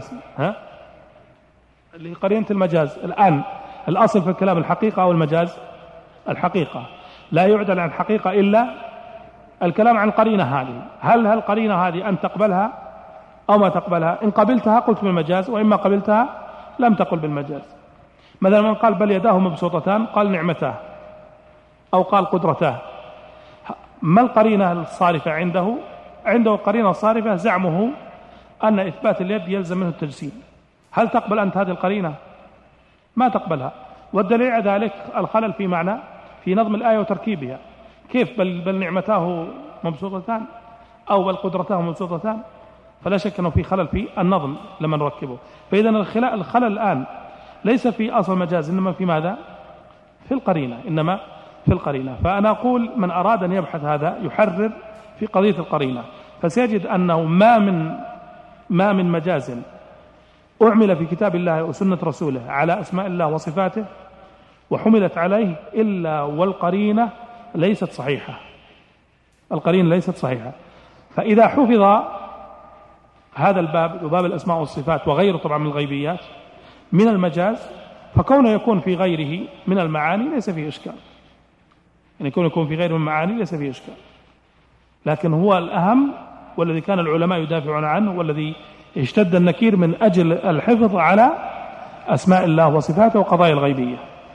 لقرينة المجاز. الآن الأصل في الكلام الحقيقة أو المجاز؟ الحقيقة، لا يعدل عن الحقيقة إلا الكلام عن قرينة هذه. هل القرينة هذه أن تقبلها أو ما تقبلها؟ إن قبلتها قلت بالمجاز، وإما قبلتها لم تقل بالمجاز. مثلا من قال بل يداه مبسوطتان قال نعمتاه أو قال قدرتاه، ما القرينة الصارفة عنده؟ عنده قرينة صارفة زعمه أن إثبات اليد يلزم منه التجسيم. هل تقبل أنت هذه القرينة؟ ما تقبلها، والدليل على ذلك الخلل في معنى في نظم الآية وتركيبها. كيف بل نعمتاه مبسوطتان أو بل قدرتاه مبسوطتان؟ فلا شك أنه في خلل في النظم لما نركبه. فإذا الخلل الآن ليس في أصل المجاز، إنما في ماذا؟ في القرينة، إنما في القرينة. فأنا أقول من أراد أن يبحث هذا يحرر في قضية القرينة، فسيجد أنه ما من مجاز أعمل في كتاب الله وسنة رسوله على أسماء الله وصفاته وحملت عليه إلا والقرينة ليست صحيحة، القرينة ليست صحيحة. فإذا حفظ هذا الباب وباب الأسماء والصفات وغيره طبعا من الغيبيات من المجاز، فكونه يكون في غيره من المعاني ليس فيه إشكال، يعني يكون في غيره من المعاني ليس فيه إشكال. لكن هو الأهم والذي كان العلماء يدافعون عنه والذي اشتد النكير من أجل الحفظ على أسماء الله وصفاته وقضايا الغيبية.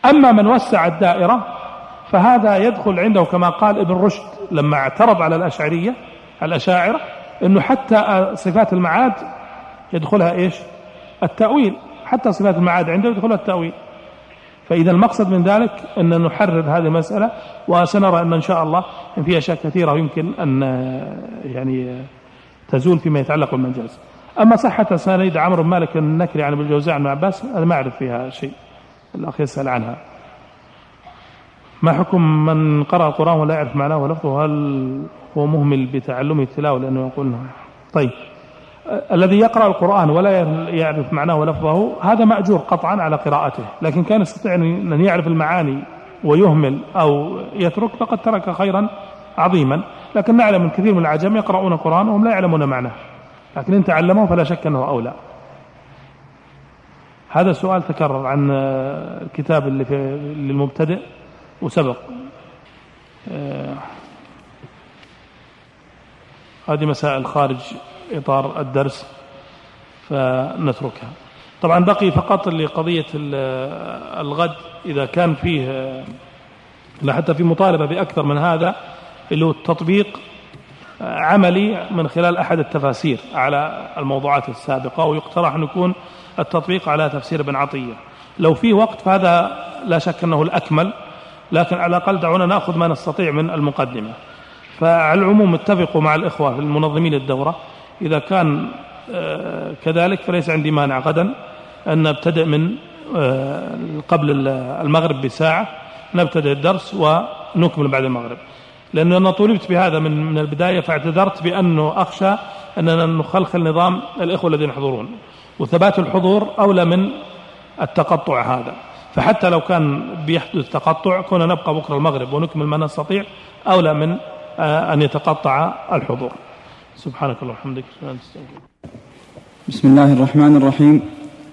أما من وسع الدائرة فهذا يدخل عنده كما قال ابن رشد لما اعترض على الأشاعرة أنه حتى صفات المعاد يدخلها إيش؟ التأويل، حتى صفات المعاد عنده يدخلها التأويل. فإذا المقصد من ذلك أن نحرر هذه المسألة، وسنرى أن شاء الله إن فيها أشياء كثيرة يمكن أن يعني تزول فيما يتعلق بالمجاز. أما صحة سند عمرو بن مالك النكري عن ابن الجوزاء عن ابن عباس أنا ما أعرف فيها شيء، الأخ يسأل عنها. ما حكم من قرأ القرآن ولا يعرف معناه ولفظه؟ هل هو مهمل بتعلمه التلاوة؟ لأنه يقول طيب الذي يقرأ القرآن ولا يعرف معناه ولفظه هذا مأجور قطعا على قراءته، لكن كان يستطيع أن يعرف المعاني ويهمل أو يترك فقد ترك خيرا عظيما. لكن نعلم من كثير من العجم يقرؤون القرآن وهم لا يعلمون معناه، لكن إن تعلموه فلا شك أنه أولى. هذا سؤال تكرر عن الكتاب اللي للمبتدئ وسبق. هذه مسائل خارج إطار الدرس فنتركها. طبعا بقي فقط لقضية الغد إذا كان فيه حتى في مطالبة بأكثر من هذا اللي هو التطبيق عملي من خلال أحد التفاسير على الموضوعات السابقة، ويقترح أن يكون التطبيق على تفسير ابن عطية. لو فيه وقت فهذا لا شك أنه الأكمل، لكن على الأقل دعونا نأخذ ما نستطيع من المقدمة. فعلى العموم اتفقوا مع الإخوة المنظمين الدورة إذا كان كذلك فليس عندي مانع غدا أن نبتدئ من قبل المغرب بساعة، نبتدئ الدرس ونكمل بعد المغرب، لأنه أنا طولبت بهذا من البداية، فاعتذرت بأنه أخشى أننا نخلخل نظام الإخوة الذين يحضرون، وثبات الحضور أولى من التقطع هذا. فحتى لو كان بيحدث تقطع كنا نبقى بكرة المغرب ونكمل ما نستطيع أولى من أن يتقطع الحضور. سبحانك اللهم وبحمدك. بسم الله الرحمن الرحيم.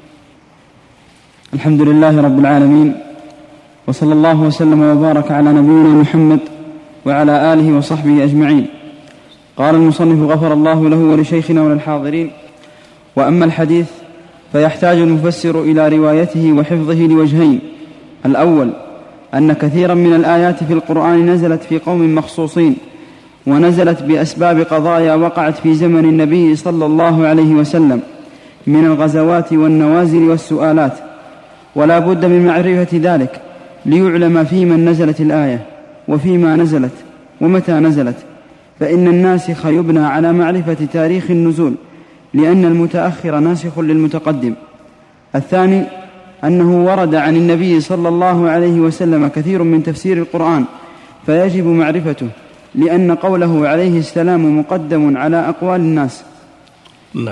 الحمد لله رب العالمين، وصلى الله وسلم وبارك على نبينا محمد وعلى آله وصحبه أجمعين. قال المصنف غفر الله له ولشيخنا وللحاضرين: وأما الحديث فيحتاج المفسر إلى روايته وحفظه لوجهين: الأول أن كثيرا من الآيات في القرآن نزلت في قوم مخصوصين، ونزلت بأسباب قضايا وقعت في زمن النبي صلى الله عليه وسلم من الغزوات والنوازل والسؤالات، ولا بد من معرفة ذلك ليعلم في من نزلت الآية وفيما نزلت ومتى نزلت، فإن الناسخ يبنى على معرفة تاريخ النزول، لأن المتأخر ناسخ للمتقدم. الثاني أنه ورد عن النبي صلى الله عليه وسلم كثير من تفسير القرآن فيجب معرفته، لأن قوله عليه السلام مقدم على أقوال الناس. نعم.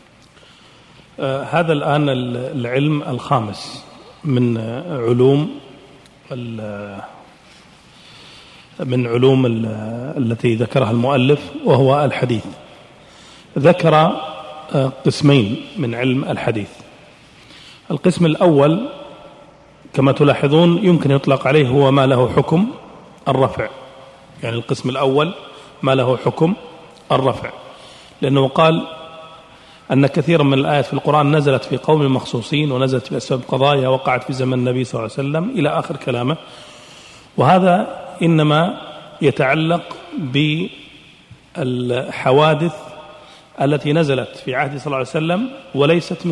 هذا الآن العلم الخامس من علوم التي ذكرها المؤلف، وهو الحديث. ذكر قسمين من علم الحديث. القسم الأول كما تلاحظون يمكن يطلق عليه هو ما له حكم الرفع، يعني القسم الأول ما له حكم الرفع، لأنه قال أن كثيرا من الآيات في القرآن نزلت في قوم مخصوصين ونزلت بأسباب قضايا وقعت في زمن النبي صلى الله عليه وسلم إلى آخر كلامه. وهذا إنما يتعلق بالحوادث التي نزلت في عهد صلى الله عليه وسلم وليست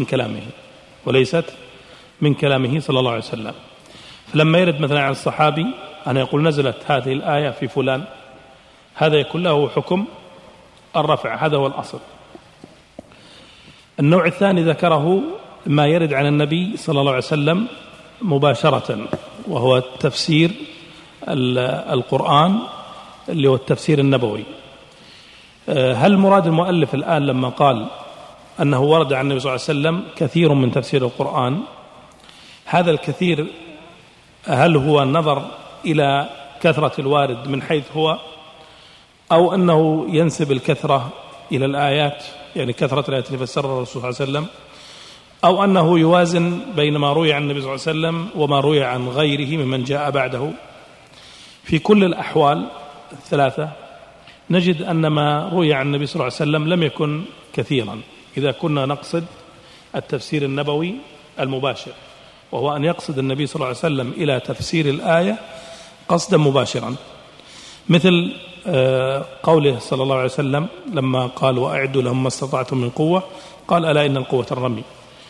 من كلامه صلى الله عليه وسلم. فلما يرد مثلا عن الصحابي أن يقول نزلت هذه الآية في فلان، هذا يكون له حكم الرفع، هذا هو الأصل. النوع الثاني ذكره ما يرد عن النبي صلى الله عليه وسلم مباشرة، وهو تفسير القرآن اللي هو التفسير النبوي. هل مراد المؤلف الآن لما قال أنه ورد عن النبي صلى الله عليه وسلم كثير من تفسير القرآن، هذا الكثير هل هو النظر إلى كثرة الوارد من حيث هو، أو أنه ينسب الكثرة إلى الآيات، يعني كثرة الآيات اللي فسرها الرسول صلى الله عليه وسلم، أو أنه يوازن بين ما روي عن النبي صلى الله عليه وسلم وما روي عن غيره ممن جاء بعده؟ في كل الأحوال الثلاثة نجد أن ما روي عن النبي صلى الله عليه وسلم لم يكن كثيرا إذا كنا نقصد التفسير النبوي المباشر. وهو أن يقصد النبي صلى الله عليه وسلم إلى تفسير الآية قصدا مباشرا، مثل قوله صلى الله عليه وسلم لما قال وأعدوا لهم ما استطعتم من قوة، قال ألا إن القوة الرمي.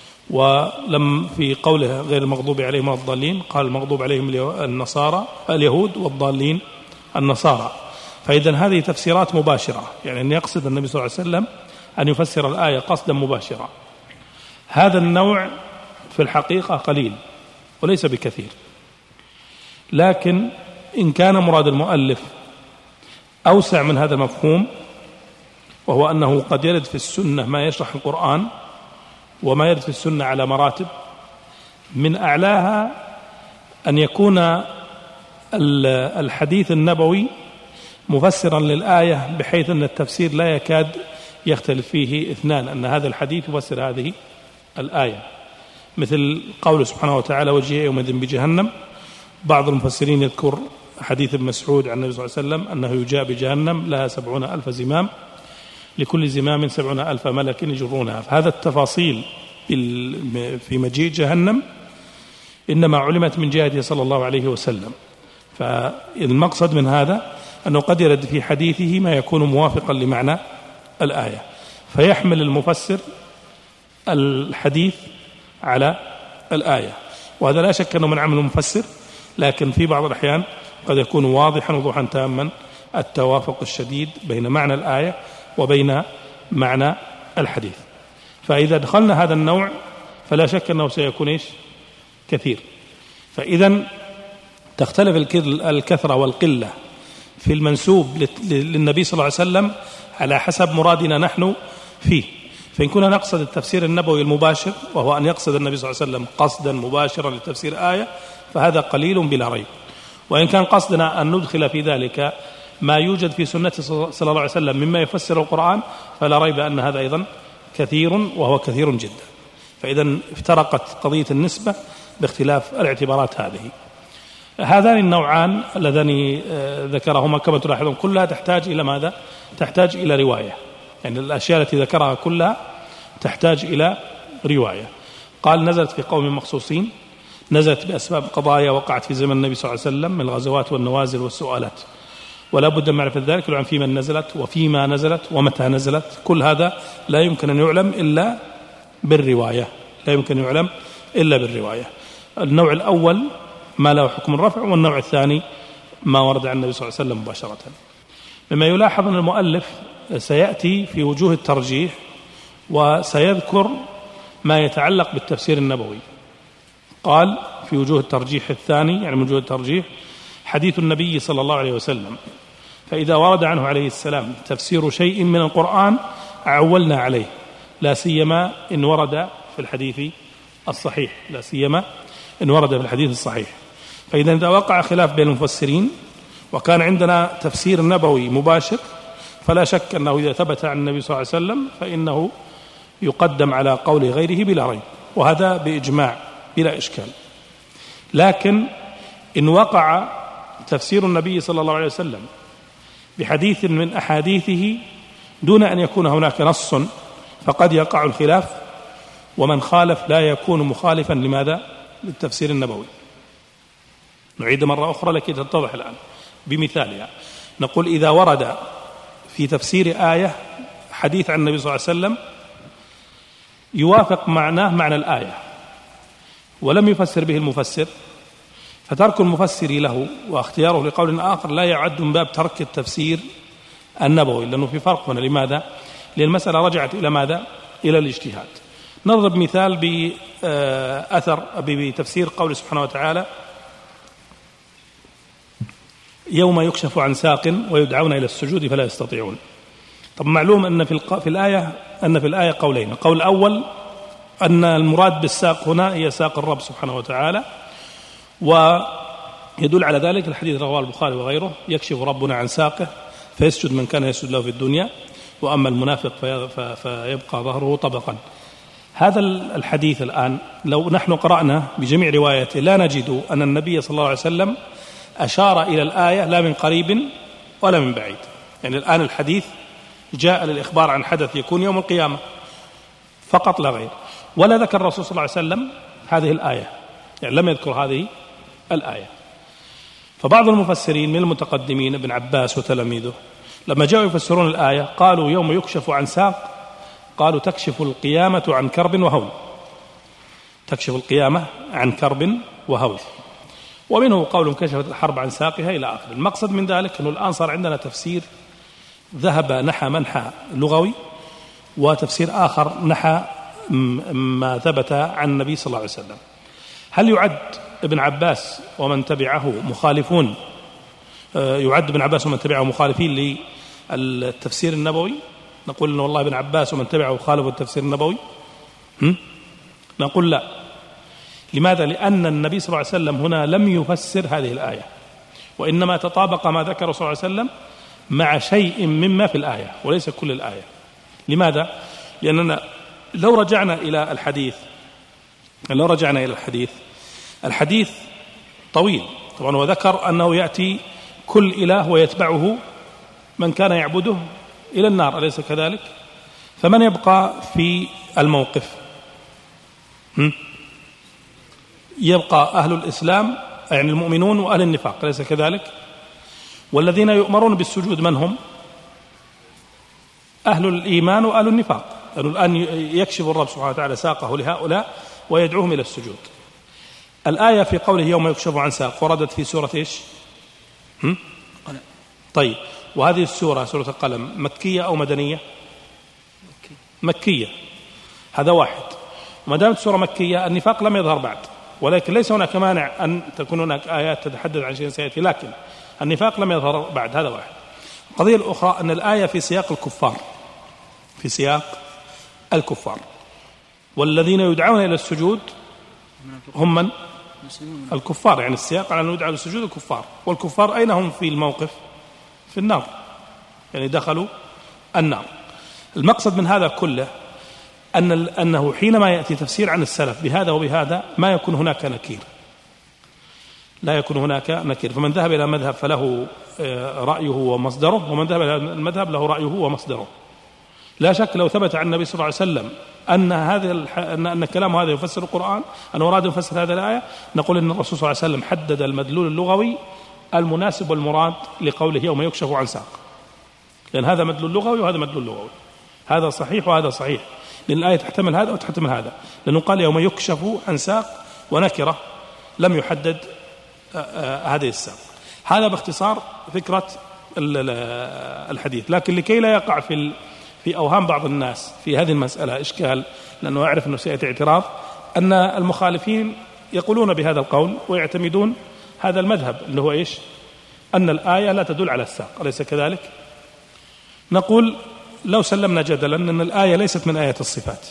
ولم في قوله غير المغضوب عليهم والضالين قال المغضوب عليهم النصارى اليهود والضالين النصارى. فإذا هذه تفسيرات مباشرة، يعني أن يقصد النبي صلى الله عليه وسلم أن يفسر الآية قصدا مباشرا. هذا النوع في الحقيقة قليل وليس بكثير، لكن إن كان مراد المؤلف أوسع من هذا المفهوم، وهو أنه قد يرد في السنة ما يشرح القرآن، وما يرد في السنة على مراتب، من أعلاها أن يكون الحديث النبوي مفسرا للآية بحيث أن التفسير لا يكاد يختلف فيه اثنان، أن هذا الحديث يفسر هذه الآية، مثل قوله سبحانه وتعالى وجيء يومئذ بجهنم. بعض المفسرين يذكر حديث ابن مسعود عن النبي صلى الله عليه وسلم أنه يجاء بجهنم لها 70,000 زمام، لكل زمام 70,000 ملك يجرونها. فهذا التفاصيل في مجيء جهنم إنما علمت من جهته صلى الله عليه وسلم. فالمقصد من هذا أنه قد يرد في حديثه ما يكون موافقا لمعنى الآية، فيحمل المفسر الحديث على الآية، وهذا لا شك أنه من عمل المفسر، لكن في بعض الأحيان قد يكون واضحا وضوحا تاما التوافق الشديد بين معنى الآية وبين معنى الحديث. فإذا دخلنا هذا النوع فلا شك أنه سيكون كثير. فإذا تختلف الكثرة والقلة في المنسوب للنبي صلى الله عليه وسلم على حسب مرادنا نحن فيه. فإن كنا نقصد التفسير النبوي المباشر، وهو أن يقصد النبي صلى الله عليه وسلم قصدا مباشرا لتفسير آية، فهذا قليل بلا ريب. وإن كان قصدنا أن ندخل في ذلك ما يوجد في سنته صلى الله عليه وسلم مما يفسر القرآن، فلا ريب أن هذا أيضا كثير، وهو كثير جدا. فإذا افترقت قضية النسبة باختلاف الاعتبارات هذه. هذان النوعان اللذان ذكرهما كما تلاحظون كلها تحتاج إلى ماذا؟ تحتاج إلى رواية، يعني الأشياء التي ذكرها كلها تحتاج إلى رواية. قال نزلت في قوم مخصوصين، نزلت بأسباب قضايا وقعت في زمن النبي صلى الله عليه وسلم من الغزوات والنوازل والسؤالات، ولا بد من معرفة ذلك عن في من نزلت وفيما نزلت ومتى نزلت. كل هذا لا يمكن أن يعلم إلا بالرواية، لا يمكن أن يعلم إلا بالرواية. النوع الأول ما له حكم الرفع، والنوع الثاني ما ورد عن النبي صلى الله عليه وسلم مباشرة. مما يلاحظ أن المؤلف سيأتي في وجوه الترجيح وسيذكر ما يتعلق بالتفسير النبوي. قال في وجوه الترجيح الثاني، يعني من وجوه الترجيح حديث النبي صلى الله عليه وسلم، فإذا ورد عنه عليه السلام تفسير شيء من القرآن عولنا عليه، لا سيما إن ورد في الحديث الصحيح، لا سيما إن ورد في الحديث الصحيح. فإذا إذا وقع خلاف بين المفسرين وكان عندنا تفسير نبوي مباشر، فلا شك أنه إذا ثبت عن النبي صلى الله عليه وسلم فإنه يقدم على قول غيره بلا ريب، وهذا بإجماع بلا إشكال. لكن إن وقع تفسير النبي صلى الله عليه وسلم بحديث من أحاديثه دون أن يكون هناك نص، فقد يقع الخلاف، ومن خالف لا يكون مخالفا لماذا؟ للتفسير النبوي. نعيد مرة أخرى لكي تتضح الآن بمثالها. نقول إذا ورد في تفسير آية حديث عن النبي صلى الله عليه وسلم يوافق معناه معنى الآية ولم يفسر به المفسر، فترك المفسر له واختياره لقول آخر لا يعد من باب ترك التفسير النبوي، لأنه في فرق هنا. لماذا؟ لأن المسألة رجعت إلى ماذا؟ إلى الاجتهاد. نضرب مثال بأثر بتفسير قول سبحانه وتعالى يوم يكشف عن ساق ويدعون إلى السجود فلا يستطيعون. طب معلوم أن في الآية قولين. القول الأول أن المراد بالساق هنا هي ساق الرب سبحانه وتعالى، ويدل على ذلك الحديث رواه البخاري وغيره يكشف ربنا عن ساقه فيسجد من كان يسجد له في الدنيا، وأما المنافق فيبقى ظهره طبقا. هذا الحديث الآن لو نحن قرأنا بجميع رواياته لا نجد أن النبي صلى الله عليه وسلم أشار إلى الآية لا من قريب ولا من بعيد. يعني الآن الحديث جاء للإخبار عن حدث يكون يوم القيامة فقط لا غير، ولا ذكر الرسول صلى الله عليه وسلم هذه الآية يعني لم يذكر هذه الآية. فبعض المفسرين من المتقدمين ابن عباس وتلاميذه لما جاءوا يفسرون الآية قالوا يوم يكشف عن ساق، قالوا تكشف القيامة عن كرب وهول، تكشف القيامة عن كرب وهول. ومنه قول كشفت الحرب عن ساقها إلى آخر. المقصد من ذلك أنه الآن صار عندنا تفسير ذهب نحى منحى لغوي، وتفسير آخر نحى ما ثبت عن النبي صلى الله عليه وسلم. هل يعد ابن عباس ومن تبعه مخالفون، يعد ابن عباس ومن تبعه مخالفين للتفسير النبوي؟ نقول إن والله ابن عباس ومن تبعه خالفوا التفسير النبوي. نقول لا. لماذا؟ لأن النبي صلى الله عليه وسلم هنا لم يفسر هذه الآية، وإنما تطابق ما ذكره صلى الله عليه وسلم مع شيء مما في الآية وليس كل الآية. لماذا؟ لأننا لو رجعنا إلى الحديث طويل طبعا، وذكر أنه يأتي كل إله ويتبعه من كان يعبده إلى النار، أليس كذلك؟ فمن يبقى في الموقف؟ يبقى أهل الإسلام يعني المؤمنون وأهل النفاق، أليس كذلك؟ والذين يؤمرون بالسجود من هم؟ أهل الإيمان وأهل النفاق. يعني الآن يكشف الرب سبحانه وتعالى ساقه لهؤلاء ويدعوهم إلى السجود. الآية في قوله يوم يكشف عن ساق وردت في سورة إيش؟ طيب، وهذه السورة سورة القلم مكية أو مدنية؟ مكية. هذا واحد. وما دامت سورة مكية النفاق لم يظهر بعد، ولكن ليس هناك مانع أن تكون هناك آيات تتحدث عن شيء سيأتي، لكن النفاق لم يظهر بعد. هذا واحد. القضية الأخرى أن الآية في سياق الكفار، في سياق الكفار، والذين يدعون إلى السجود هم من؟ الكفار. يعني السياق على أن يدعوا إلى السجود الكفار، والكفار أين هم في الموقف؟ في النار، يعني دخلوا النار. المقصد من هذا كله أنه حينما يأتي تفسير عن السلف بهذا وبهذا ما يكون هناك نكير، لا يكون هناك نكير. فمن ذهب إلى مذهب فله رأيه ومصدره، ومن ذهب إلى المذهب له رأيه ومصدره. لا شك لو ثبت عن النبي صلى الله عليه وسلم أن كلام هذا يفسر القرآن، أنه أراد يفسر هذه الآية، نقول أن الرسول صلى الله عليه وسلم حدد المدلول اللغوي المناسب والمراد لقوله يوم يكشف عن ساق، لأن هذا مدلول لغوي وهذا مدلول لغوي، هذا صحيح وهذا صحيح، لأن الآية تحتمل هذا وتحتمل هذا، لأنه قال يوم يكشف عن ساق ونكرة لم يحدد هذه الساق. هذا باختصار فكرة الحديث. لكن لكي لا يقع في أوهام بعض الناس في هذه المسألة إشكال، لأنه أعرف أنه سيأتي اعتراض، أن المخالفين يقولون بهذا القول ويعتمدون هذا المذهب اللي هو إيش؟ أن الآية لا تدل على الساق، أليس كذلك؟ نقول لو سلمنا جدلا أن الآية ليست من آية الصفات،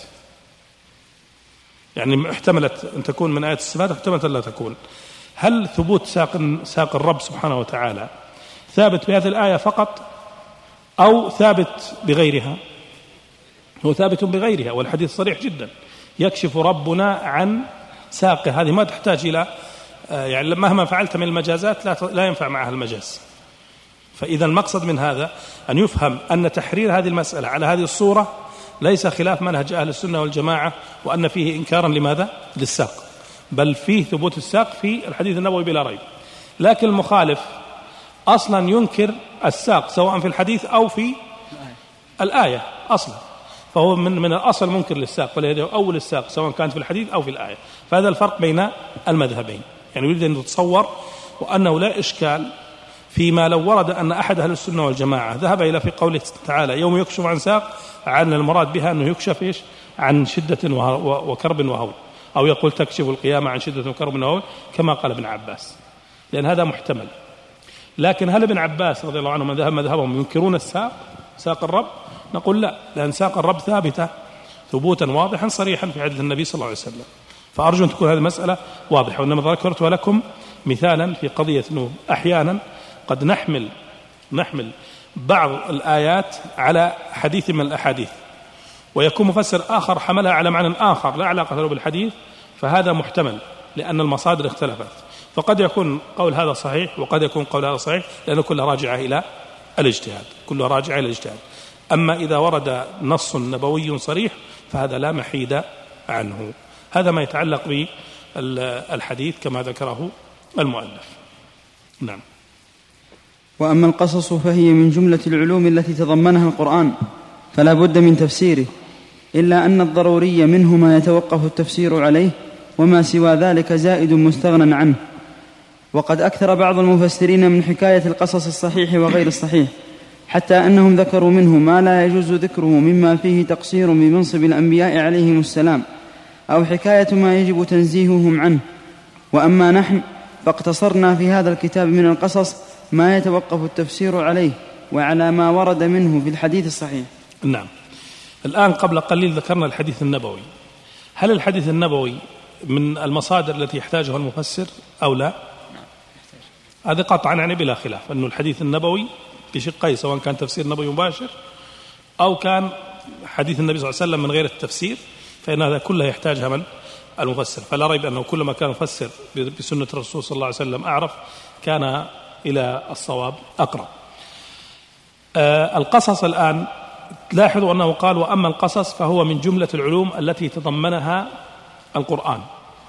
يعني احتملت أن تكون من آية الصفات، احتملت أن لا تكون. هل ثبوت ساق الرب سبحانه وتعالى ثابت بهذه الآية فقط أو ثابت بغيرها؟ هو ثابت بغيرها، والحديث صريح جدا، يكشف ربنا عن ساقه. هذه ما تحتاج إلى يعني مهما فعلت من المجازات لا ينفع معها المجاز. فإذا المقصد من هذا أن يفهم أن تحرير هذه المسألة على هذه الصورة ليس خلاف منهج أهل السنة والجماعة، وأن فيه إنكارا لماذا؟ للساق، بل فيه ثبوت الساق في الحديث النبوي بلا ريب. لكن المخالف أصلا ينكر الساق سواء في الحديث أو في الآية أصلا، فهو من الأصل منكر للساق، فلهذا أول الساق سواء كانت في الحديث أو في الآية. فهذا الفرق بين المذهبين، يعني يريد أن يتصور وأنه لا إشكال فيما لو ورد أن أحد أهل السنة والجماعة ذهب إلى في قوله تعالى يوم يكشف عن ساق، عن المراد بها أنه يكشف إيش؟ عن شدة وكرب وهول، أو يقول تكشف القيامة عن شدة وكرب وهول كما قال ابن عباس، لأن هذا محتمل. لكن هل ابن عباس رضي الله عنه من ذهب مذهبهم ينكرون ساق الرب؟ نقول لا، لأن ساق الرب ثابتة ثبوتا واضحا صريحا في حديث النبي صلى الله عليه وسلم. فأرجو أن تكون هذه المسألة واضحة. وإنما ذكرت لكم مثالا في قضية أنه أحيانا قد نحمل بعض الآيات على حديث من الأحاديث، ويكون مفسر آخر حملها على معنى آخر لا علاقة له بالحديث، فهذا محتمل لأن المصادر اختلفت، فقد يكون قول هذا صحيح وقد يكون قول هذا صحيح، لأنه كلها راجعة إلى الاجتهاد، أما إذا ورد نص نبوي صريح فهذا لا محيد عنه. هذا ما يتعلق الحديث كما ذكره المؤلف. نعم. وأما القصص فهي من جملة العلوم التي تضمنها القرآن فلا بد من تفسيره، إلا أن الضروري منه ما يتوقف التفسير عليه، وما سوى ذلك زائد مستغنى عنه. وقد أكثر بعض المفسرين من حكاية القصص الصحيح وغير الصحيح، حتى أنهم ذكروا منه ما لا يجوز ذكره مما فيه تقصير بمنصب الأنبياء عليهم السلام، أو حكاية ما يجب تنزيههم عنه. وأما نحن فاقتصرنا في هذا الكتاب من القصص ما يتوقف التفسير عليه وعلى ما ورد منه في الحديث الصحيح. نعم. الآن قبل قليل ذكرنا الحديث النبوي. هل الحديث النبوي من المصادر التي يحتاجها المفسر أو لا؟ هذا قطعا يعني بلا خلاف أن الحديث النبوي بشقيه، سواء كان تفسير نبوي مباشر أو كان حديث النبي صلى الله عليه وسلم من غير التفسير، فإن هذا كله يحتاجها من المفسر. فلا ريب أنه كلما كان مفسر بسنة الرسول صلى الله عليه وسلم أعرف كان إلى الصواب أقرب. القصص الآن لاحظوا أنه قال وأما القصص فهو من جملة العلوم التي تضمنها القرآن.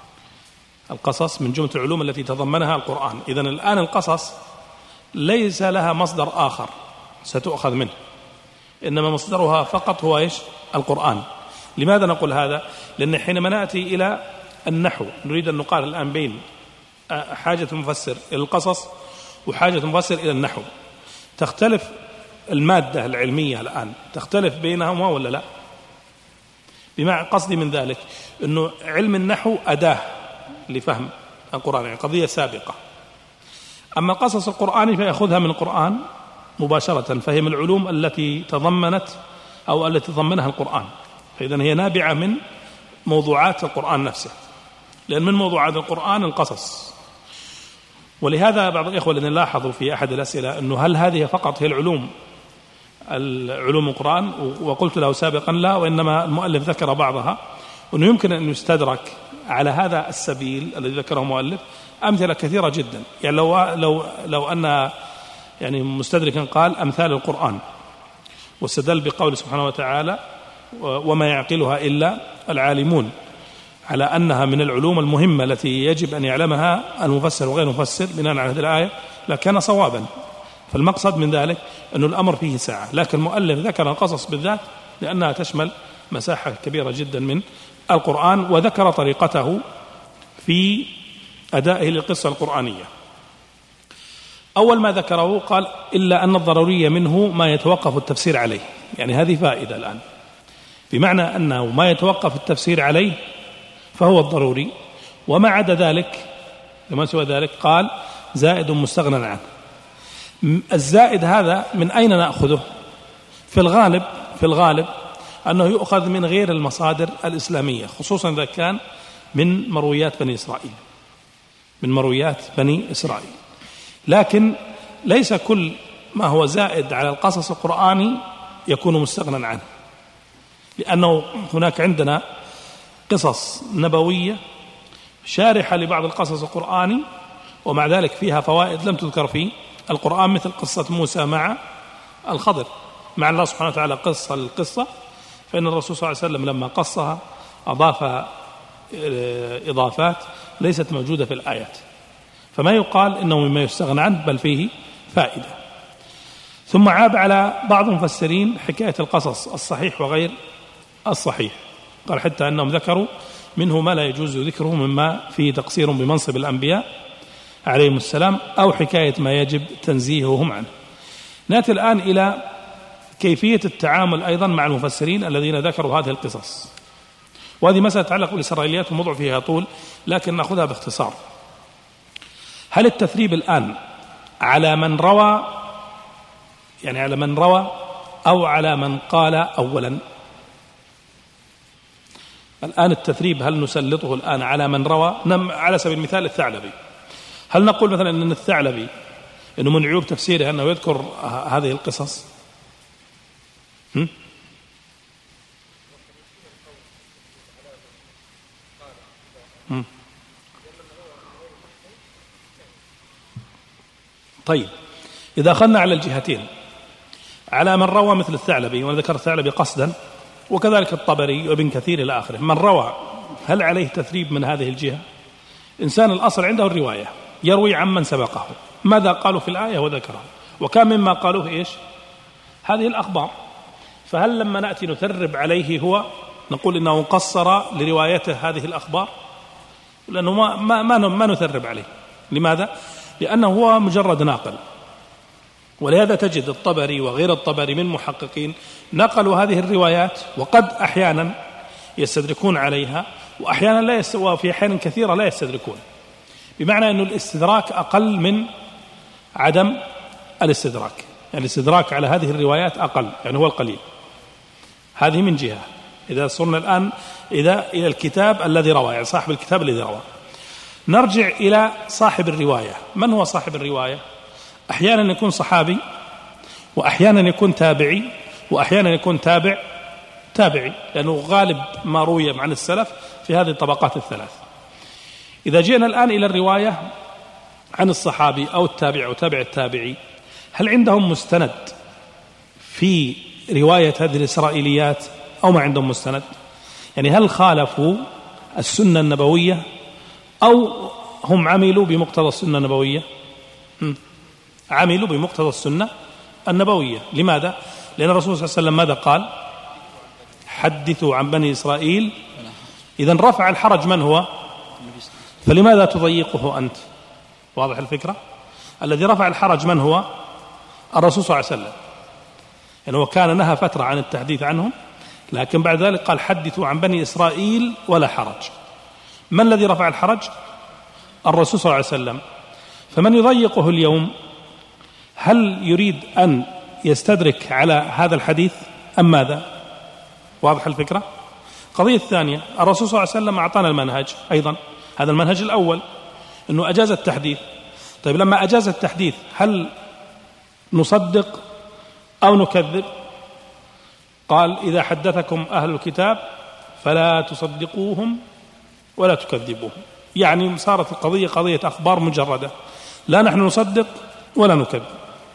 القصص من جملة العلوم التي تضمنها القرآن. إذن الآن القصص ليس لها مصدر آخر ستؤخذ منه، إنما مصدرها فقط هو إيش؟ القرآن. لماذا نقول هذا؟ لأن حينما نأتي إلى النحو نريد أن نقارن الآن بين حاجة المفسر إلى القصص وحاجة المفسر إلى النحو. تختلف المادة العلمية الآن، تختلف بينهما ولا لا؟ بمعنى قصدي من ذلك أنه علم النحو أداة لفهم القرآن، يعني قضية سابقة. أما قصص القرآن فيأخذها من القرآن مباشرة، فهي من العلوم التي تضمنت أو التي تضمنها القرآن، فإذن هي نابعة من موضوعات القرآن نفسه، لأن من موضوعات القرآن القصص. ولهذا بعض الإخوة الذين لاحظوا في أحد الأسئلة أنه هل هذه فقط هي العلوم القرآن، وقلت له سابقا لا، وإنما المؤلف ذكر بعضها، وأنه يمكن أن يستدرك على هذا السبيل الذي ذكره المؤلف أمثلة كثيرة جدا. يعني لو أن يعني مستدركا قال أمثال القرآن واستدل بقول سبحانه وتعالى وما يعقلها إلا العالمون على أنها من العلوم المهمة التي يجب أن يعلمها المفسر وغير المفسر بناء على هذه الآية لكان صوابا. فالمقصد من ذلك أن الأمر فيه ساعة، لكن المؤلف ذكر القصص بالذات لأنها تشمل مساحة كبيرة جدا من القرآن، وذكر طريقته في أدائه للقصة القرآنية. أول ما ذكره قال إلا أن الضروري منه ما يتوقف التفسير عليه، يعني هذه فائدة الآن، بمعنى أنه ما يتوقف التفسير عليه فهو الضروري، وما عدا ذلك وما سوى ذلك قال زائد مستغنى عنه. الزائد هذا من أين نأخذه؟ في الغالب أنه يؤخذ من غير المصادر الإسلامية، خصوصا إذا كان من مرويات بني إسرائيل. لكن ليس كل ما هو زائد على القصص القرآني يكون مستغنى عنه، لأنه هناك عندنا قصص نبوية شارحة لبعض القصص القرآني، ومع ذلك فيها فوائد لم تذكر في القرآن، مثل قصة موسى مع الخضر، مع الله سبحانه وتعالى القصة، فإن الرسول صلى الله عليه وسلم لما قصها أضاف إضافات ليست موجودة في الآيات، فما يقال إنه مما يستغنى عنه بل فيه فائدة. ثم عاب على بعض المفسرين حكاية القصص الصحيح وغير الصحيح، قال حتى أنهم ذكروا منه ما لا يجوز ذكره مما فيه تقصير بمنصب الأنبياء عليهم السلام، أو حكاية ما يجب تنزيههم عنه. نأتي الآن إلى كيفية التعامل أيضا مع المفسرين الذين ذكروا هذه القصص، وهذه مسألة تتعلق بالإسرائيليات والموضوع فيها طول، لكن نأخذها باختصار. هل التثريب الآن على من روى، يعني على من روى، أو على من قال أولا؟ الآن التثريب هل نسلطه الآن على من روى؟ على سبيل المثال الثعلبي، هل نقول مثلا أن الثعلبي أنه من عيوب تفسيره أنه يذكر هذه القصص؟ طيب، إذا أخذنا على الجهتين، على من روى مثل الثعلبي، وذكر الثعلبي قصدا، وكذلك الطبري وابن كثير إلى آخره، من روى هل عليه تثريب من هذه الجهة؟ إنسان الأصل عنده الرواية، يروي عمن سبقه ماذا قالوا في الآية وذكره، وكان مما قالوه إيش؟ هذه الأخبار. فهل لما نأتي نثرب عليه هو نقول إنه قصر لروايته هذه الأخبار؟ لأنه ما نثرب عليه. لماذا؟ لأنه هو مجرد ناقل. ولهذا تجد الطبري وغير الطبري من محققين نقلوا هذه الروايات، وقد أحيانا يستدركون عليها، وأحيانا لا وفي أحيان كثيرة لا يستدركون، بمعنى أن الاستدراك أقل من عدم الاستدراك. يعني الاستدراك على هذه الروايات أقل، يعني هو القليل. هذه من جهة. إذا صرنا الآن إلى الكتاب الذي روى، يعني صاحب الكتاب الذي روى، نرجع إلى صاحب الرواية. من هو صاحب الرواية؟ أحيانا يكون صحابي، وأحيانا يكون تابعي، وأحيانا يكون تابعي، لأنه غالب ما روي عن السلف في هذه الطبقات الثلاث. إذا جئنا الآن إلى الرواية عن الصحابي أو التابع أو تابع التابعي، هل عندهم مستند في رواية هذه الإسرائيليات أو ما عندهم مستند؟ يعني هل خالفوا السنة النبوية أو هم عملوا بمقتضى السنة النبوية؟ عملوا بمقتضى السنة النبوية. لماذا؟ لأن الرسول صلى الله عليه وسلم ماذا قال؟ حدثوا عن بني إسرائيل. إذن رفع الحرج من هو؟ فلماذا تضيقه أنت؟ واضح الفكرة؟ الذي رفع الحرج من هو؟ الرسول صلى الله عليه وسلم. يعني هو كان نهى فترة عن التحديث عنهم، لكن بعد ذلك قال حدثوا عن بني إسرائيل ولا حرج. من الذي رفع الحرج؟ الرسول صلى الله عليه وسلم. فمن يضيقه اليوم هل يريد أن يستدرك على هذا الحديث أم ماذا؟ واضح الفكرة؟ قضية الثانية، الرسول صلى الله عليه وسلم أعطانا المنهج أيضا. هذا المنهج الأول أنه أجاز التحديث. طيب لما أجاز التحديث هل نصدق أو نكذب؟ قال إذا حدثكم أهل الكتاب فلا تصدقوهم ولا تكذبوهم. يعني صارت القضية قضية أخبار مجردة، لا نحن نصدق ولا نكذب.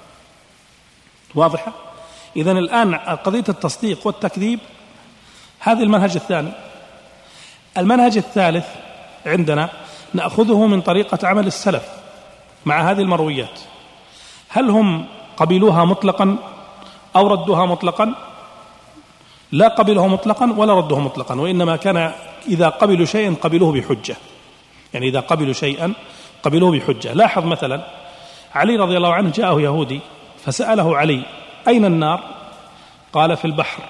واضحة؟ إذن الآن قضية التصديق والتكذيب هذا المنهج الثاني. المنهج الثالث عندنا نأخذه من طريقة عمل السلف مع هذه المرويات. هل هم قبلوها مطلقا أو ردوها مطلقا؟ لا قبلوها مطلقا ولا ردوها مطلقا، وإنما كان إذا قبلوا شيئا قبلوه بحجة. يعني إذا قبلوا شيئا قبلوه بحجة. لاحظ مثلا علي رضي الله عنه جاءه يهودي فسأله علي أين النار؟ قال في البحر.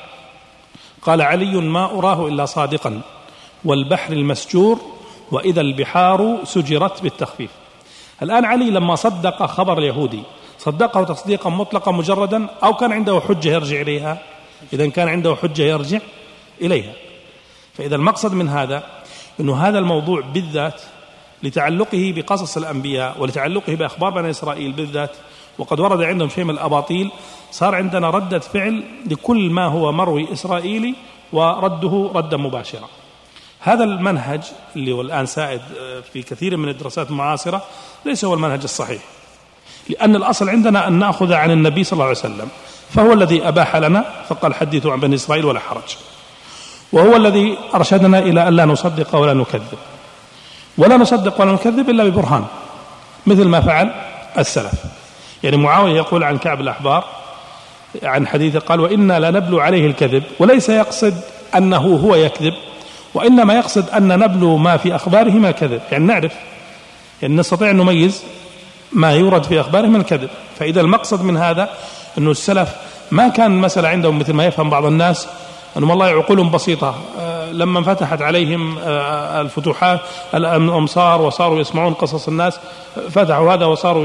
قال علي ما أراه إلا صادقا، والبحر المسجور، وإذا البحار سجرت بالتخفيف. الآن علي لما صدق خبر اليهودي صدقه تصديقا مطلقا مجردا أو كان عنده حجة يرجع إليها؟ إذا كان عنده حجة يرجع إليها. فإذا المقصد من هذا أنه هذا الموضوع بالذات لتعلقه بقصص الأنبياء ولتعلقه بأخبار بني إسرائيل بالذات، وقد ورد عندهم شيء من الأباطيل، صار عندنا ردة فعل لكل ما هو مروي إسرائيلي ورده ردا مباشرة. هذا المنهج اللي هو الآن سائد في كثير من الدراسات المعاصرة ليس هو المنهج الصحيح، لأن الأصل عندنا أن نأخذ عن النبي صلى الله عليه وسلم، فهو الذي أباح لنا فقال حدثوا عن بني إسرائيل ولا حرج، وهو الذي أرشدنا إلى أن لا نصدق ولا نكذب، ولا نصدق ولا نكذب إلا ببرهان، مثل ما فعل السلف. يعني معاوية يقول عن كعب الأحبار عن حديثه قال وإنا لنبلو عليه الكذب، وليس يقصد أنه هو يكذب، وإنما يقصد أن نبلو ما في أخباره من الكذب، يعني نعرف، يعني نستطيع أن نميز ما يورد في أخباره من الكذب. فإذا المقصد من هذا أنه السلف ما كان المسألة عندهم مثل ما يفهم بعض الناس أنهم والله عقولهم بسيطة، لما انفتحت عليهم الفتوحات الأمصار وصاروا يسمعون قصص الناس فتحوا هذا وصاروا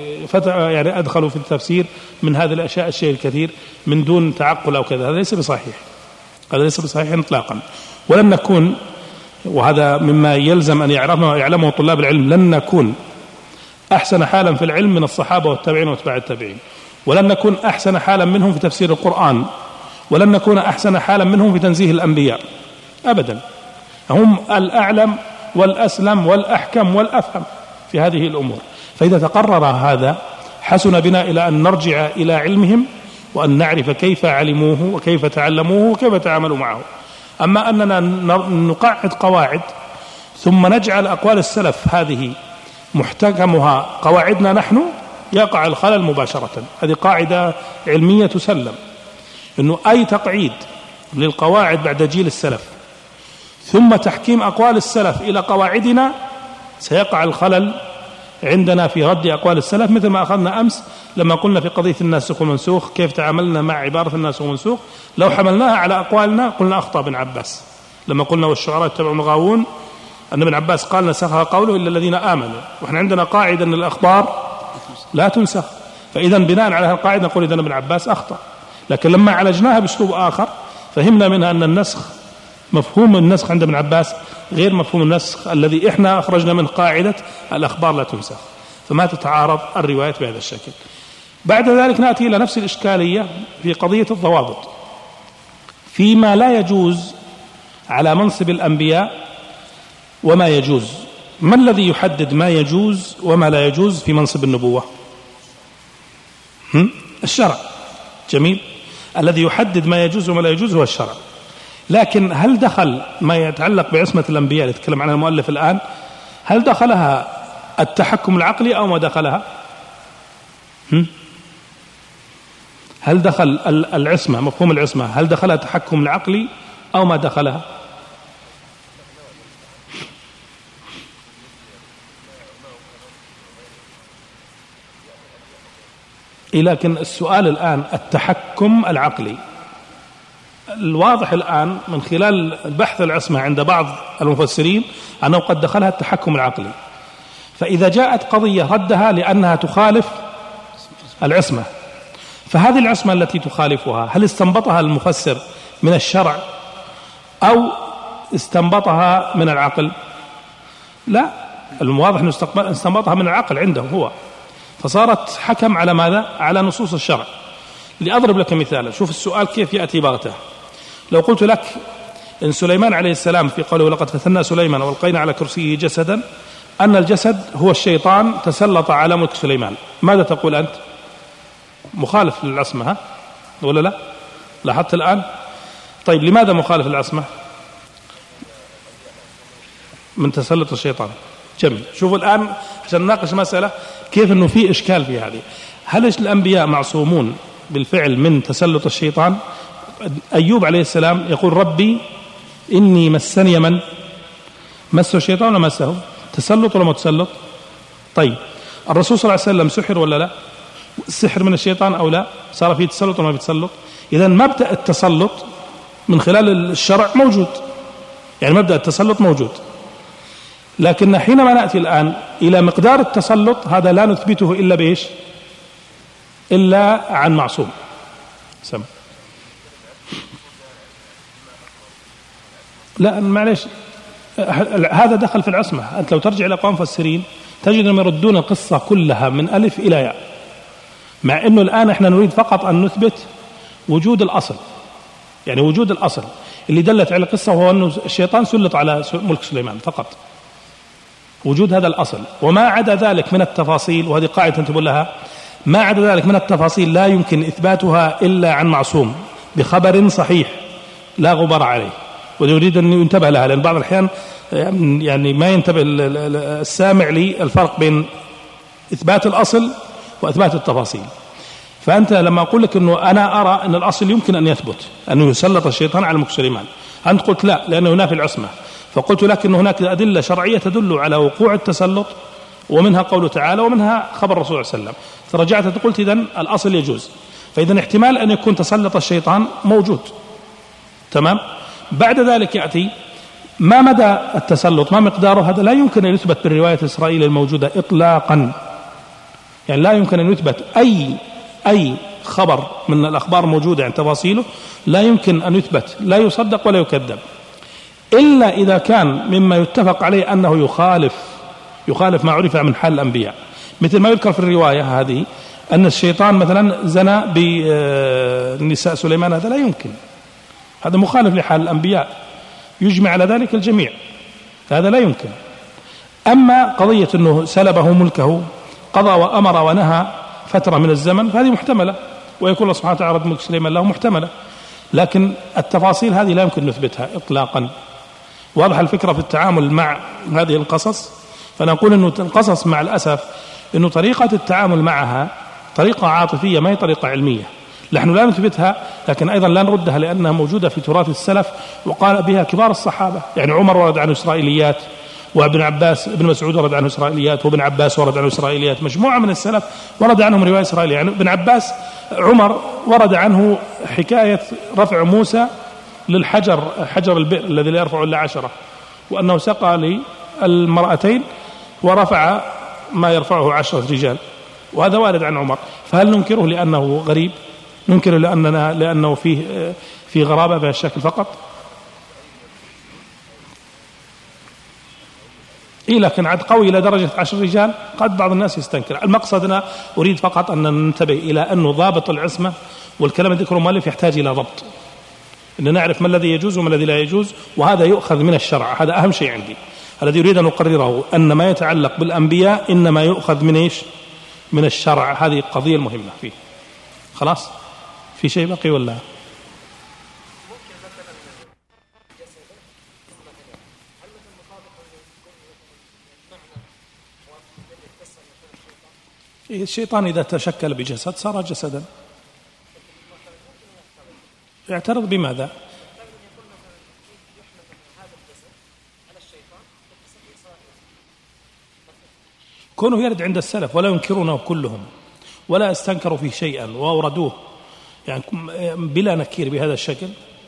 يعني أدخلوا في التفسير من هذه الأشياء الشيء الكثير من دون تعقل أو كذا. هذا ليس بصحيح، هذا ليس بصحيح إطلاقا. ولن نكون، وهذا مما يلزم أن يعلمه طلاب العلم، لن نكون أحسن حالا في العلم من الصحابة والتابعين واتباع التابعين، ولن نكون أحسن حالا منهم في تفسير القرآن، ولن نكون أحسن حالا منهم في تنزيه الأنبياء أبدا. هم الأعلم والأسلم والأحكم والأفهم في هذه الأمور. فإذا تقرر هذا حسن بنا إلى أن نرجع إلى علمهم وأن نعرف كيف علموه وكيف تعلموه وكيف تعاملوا معه. أما أننا نقعد قواعد ثم نجعل أقوال السلف هذه محتكمها قواعدنا نحن، يقع الخلل مباشرة. هذه قاعدة علمية تسلم، أنه أي تقعيد للقواعد بعد جيل السلف ثم تحكيم أقوال السلف إلى قواعدنا سيقع الخلل عندنا في رد أقوال السلف، مثل ما أخذنا أمس لما قلنا في قضية الناسخ والمنسوخ كيف تعاملنا مع عبارة الناسخ والمنسوخ. لو حملناها على أقوالنا قلنا أخطأ ابن عباس لما قلنا والشعراء يتبعون الغاوون، أن ابن عباس قال نسخها قوله إلا الذين آمنوا، وإحنا عندنا قاعدة أن الأخبار لا تنسخ، فإذا بناء على هذه القاعدة نقول إذا ابن عباس أخطأ. لكن لما عالجناها بأسلوب آخر فهمنا منها أن النسخ، مفهوم النسخ عند ابن عباس غير مفهوم النسخ الذي إحنا أخرجنا من قاعدة الأخبار لا تنسخ، فما تتعارض الروايات بهذا الشكل. بعد ذلك نأتي إلى نفس الإشكالية في قضية الضوابط فيما لا يجوز على منصب الأنبياء وما يجوز. ما الذي يحدد ما يجوز وما لا يجوز في منصب النبوة؟ الشرع. جميل. الذي يحدد ما يجوز وما لا يجوز هو الشرع. لكن هل دخل ما يتعلق بعصمة الأنبياء اللي يتكلم عنها المؤلف الآن، هل دخلها التحكم العقلي أو ما دخلها؟ هل دخل العصمة، مفهوم العصمة، هل دخلها التحكم العقلي أو ما دخلها؟ لكن السؤال الآن التحكم العقلي، الواضح الآن من خلال بحث العصمة عند بعض المفسرين أنه قد دخلها التحكم العقلي. فإذا جاءت قضية ردها لأنها تخالف العصمة، فهذه العصمة التي تخالفها هل استنبطها المفسر من الشرع أو استنبطها من العقل؟ لا، الواضح أنه استنبطها من العقل عنده هو، فصارت حكم على ماذا؟ على نصوص الشرع. لأضرب لك مثالا، شوف السؤال كيف يأتي بغته. لو قلت لك إن سليمان عليه السلام في قوله لقد فتنا سليمان والقينا على كرسيه جسدا، أن الجسد هو الشيطان تسلط على ملك سليمان، ماذا تقول أنت؟ مخالف للعصمة، ها ولا لا؟ لاحظت الآن؟ طيب لماذا مخالف للعصمة؟ من تسلط الشيطان. جميل. شوفوا الآن عشان نناقش مسألة كيف أنه في إشكال في هذه. هل الأنبياء معصومون بالفعل من تسلط الشيطان؟ أيوب عليه السلام يقول ربي إني مسني من مسه الشيطان ولا مسه؟ تسلط ولا ما تسلط؟ طيب الرسول صلى الله عليه وسلم سحر ولا لا؟ السحر من الشيطان أو لا؟ صار فيه تسلط ولا ما بيتسلط؟ إذن مبدأ التسلط من خلال الشرع موجود، يعني مبدأ التسلط موجود، لكن حينما نأتي الآن إلى مقدار التسلط هذا لا نثبته إلا بإيش؟ إلا عن معصوم. سمع. لا معلش، هذا دخل في العصمة. أنت لو ترجع إلى أقوام مفسرين تجد أنهم يردون القصة كلها من ألف إلى ياء، مع أنه الآن إحنا نريد فقط أن نثبت وجود الأصل، يعني وجود الأصل اللي دلت على القصة هو أنه الشيطان سلط على ملك سليمان فقط، وجود هذا الأصل. وما عدا ذلك من التفاصيل، وهذه قاعدة انتبه لها، ما عدا ذلك من التفاصيل لا يمكن إثباتها إلا عن معصوم بخبر صحيح لا غبار عليه. ويريد أن ينتبه لها، لأن بعض الأحيان يعني ما ينتبه السامع للفرق بين إثبات الأصل وإثبات التفاصيل. فأنت لما أقول لك أنه أنا أرى أن الأصل يمكن أن يثبت أنه يسلط الشيطان على ملك سليمان، أنت قلت لا لأنه ينافي العصمة، فقلت لك أن هناك أدلة شرعية تدل على وقوع التسلط، ومنها قوله تعالى ومنها خبر الرسول صلى الله عليه وسلم، فرجعت قلت إذن الأصل يجوز، فإذن احتمال أن يكون تسلط الشيطان موجود. تمام. بعد ذلك يأتي ما مدى التسلط، ما مقداره، هذا لا يمكن أن يثبت بالرواية الإسرائيلية الموجودة إطلاقا، يعني لا يمكن أن يثبت أي خبر من الأخبار موجودة عن تفاصيله، لا يمكن أن يثبت، لا يصدق ولا يكذب، إلا إذا كان مما يتفق عليه أنه يخالف ما عرف من حال الأنبياء، مثل ما يذكر في الرواية هذه أن الشيطان مثلا زنى بنساء سليمان، هذا لا يمكن، هذا مخالف لحال الأنبياء، يجمع على ذلك الجميع، هذا لا يمكن. أما قضية أنه سلبه ملكه، قضى وأمر ونهى فترة من الزمن، فهذه محتملة، ويكون الله سبحانه وتعالى رد ملك سليمان له محتملة، لكن التفاصيل هذه لا يمكن نثبتها إطلاقا. واضح الفكرة في التعامل مع هذه القصص. فنقول أنه القصص مع الأسف أنه طريقة التعامل معها طريقة عاطفية ما هي طريقة علمية، نحن لا نثبتها لكن أيضا لا نردها لأنها موجودة في تراث السلف وقال بها كبار الصحابة. يعني عمر ورد عنه إسرائيليات، وابن عباس ابن مسعود ورد عنه إسرائيليات، وابن عباس ورد عنه إسرائيليات، مجموعة من السلف ورد عنهم رواية إسرائيلية. يعني ابن عباس عمر ورد عنه حكاية رفع موسى للحجر، حجر البئر الذي لا يرفع إلا 10، وأنه سقى للمرأتين ورفع ما يرفعه 10 رجال، وهذا وارد عن عمر. فهل ننكره لأنه غريب؟ ننكره لأنه فيه غرابة بهذا الشكل فقط؟ إيه، لكن عد قوي إلى درجة 10 رجال قد بعض الناس يستنكر. المقصدنا أريد فقط أن ننتبه إلى أنه ضابط العصمة والكلام ذكره المؤلف يحتاج إلى ضبط، أن نعرف ما الذي يجوز وما الذي لا يجوز، وهذا يؤخذ من الشرع. هذا أهم شيء عندي، الذي يريد أن أقرره أن ما يتعلق بالأنبياء إنما يؤخذ من إيش؟ من الشرع. هذه القضية المهمة فيه. خلاص، في شيء بقي ولا؟ الشيطان إذا تشكل بجسد صار جسدا. يعترض بماذا؟ كونه يرد عند السلف ولا ينكرونه كلهم ولا استنكروا فيه شيئا وأوردوه يعني بلا نكير بهذا الشكل،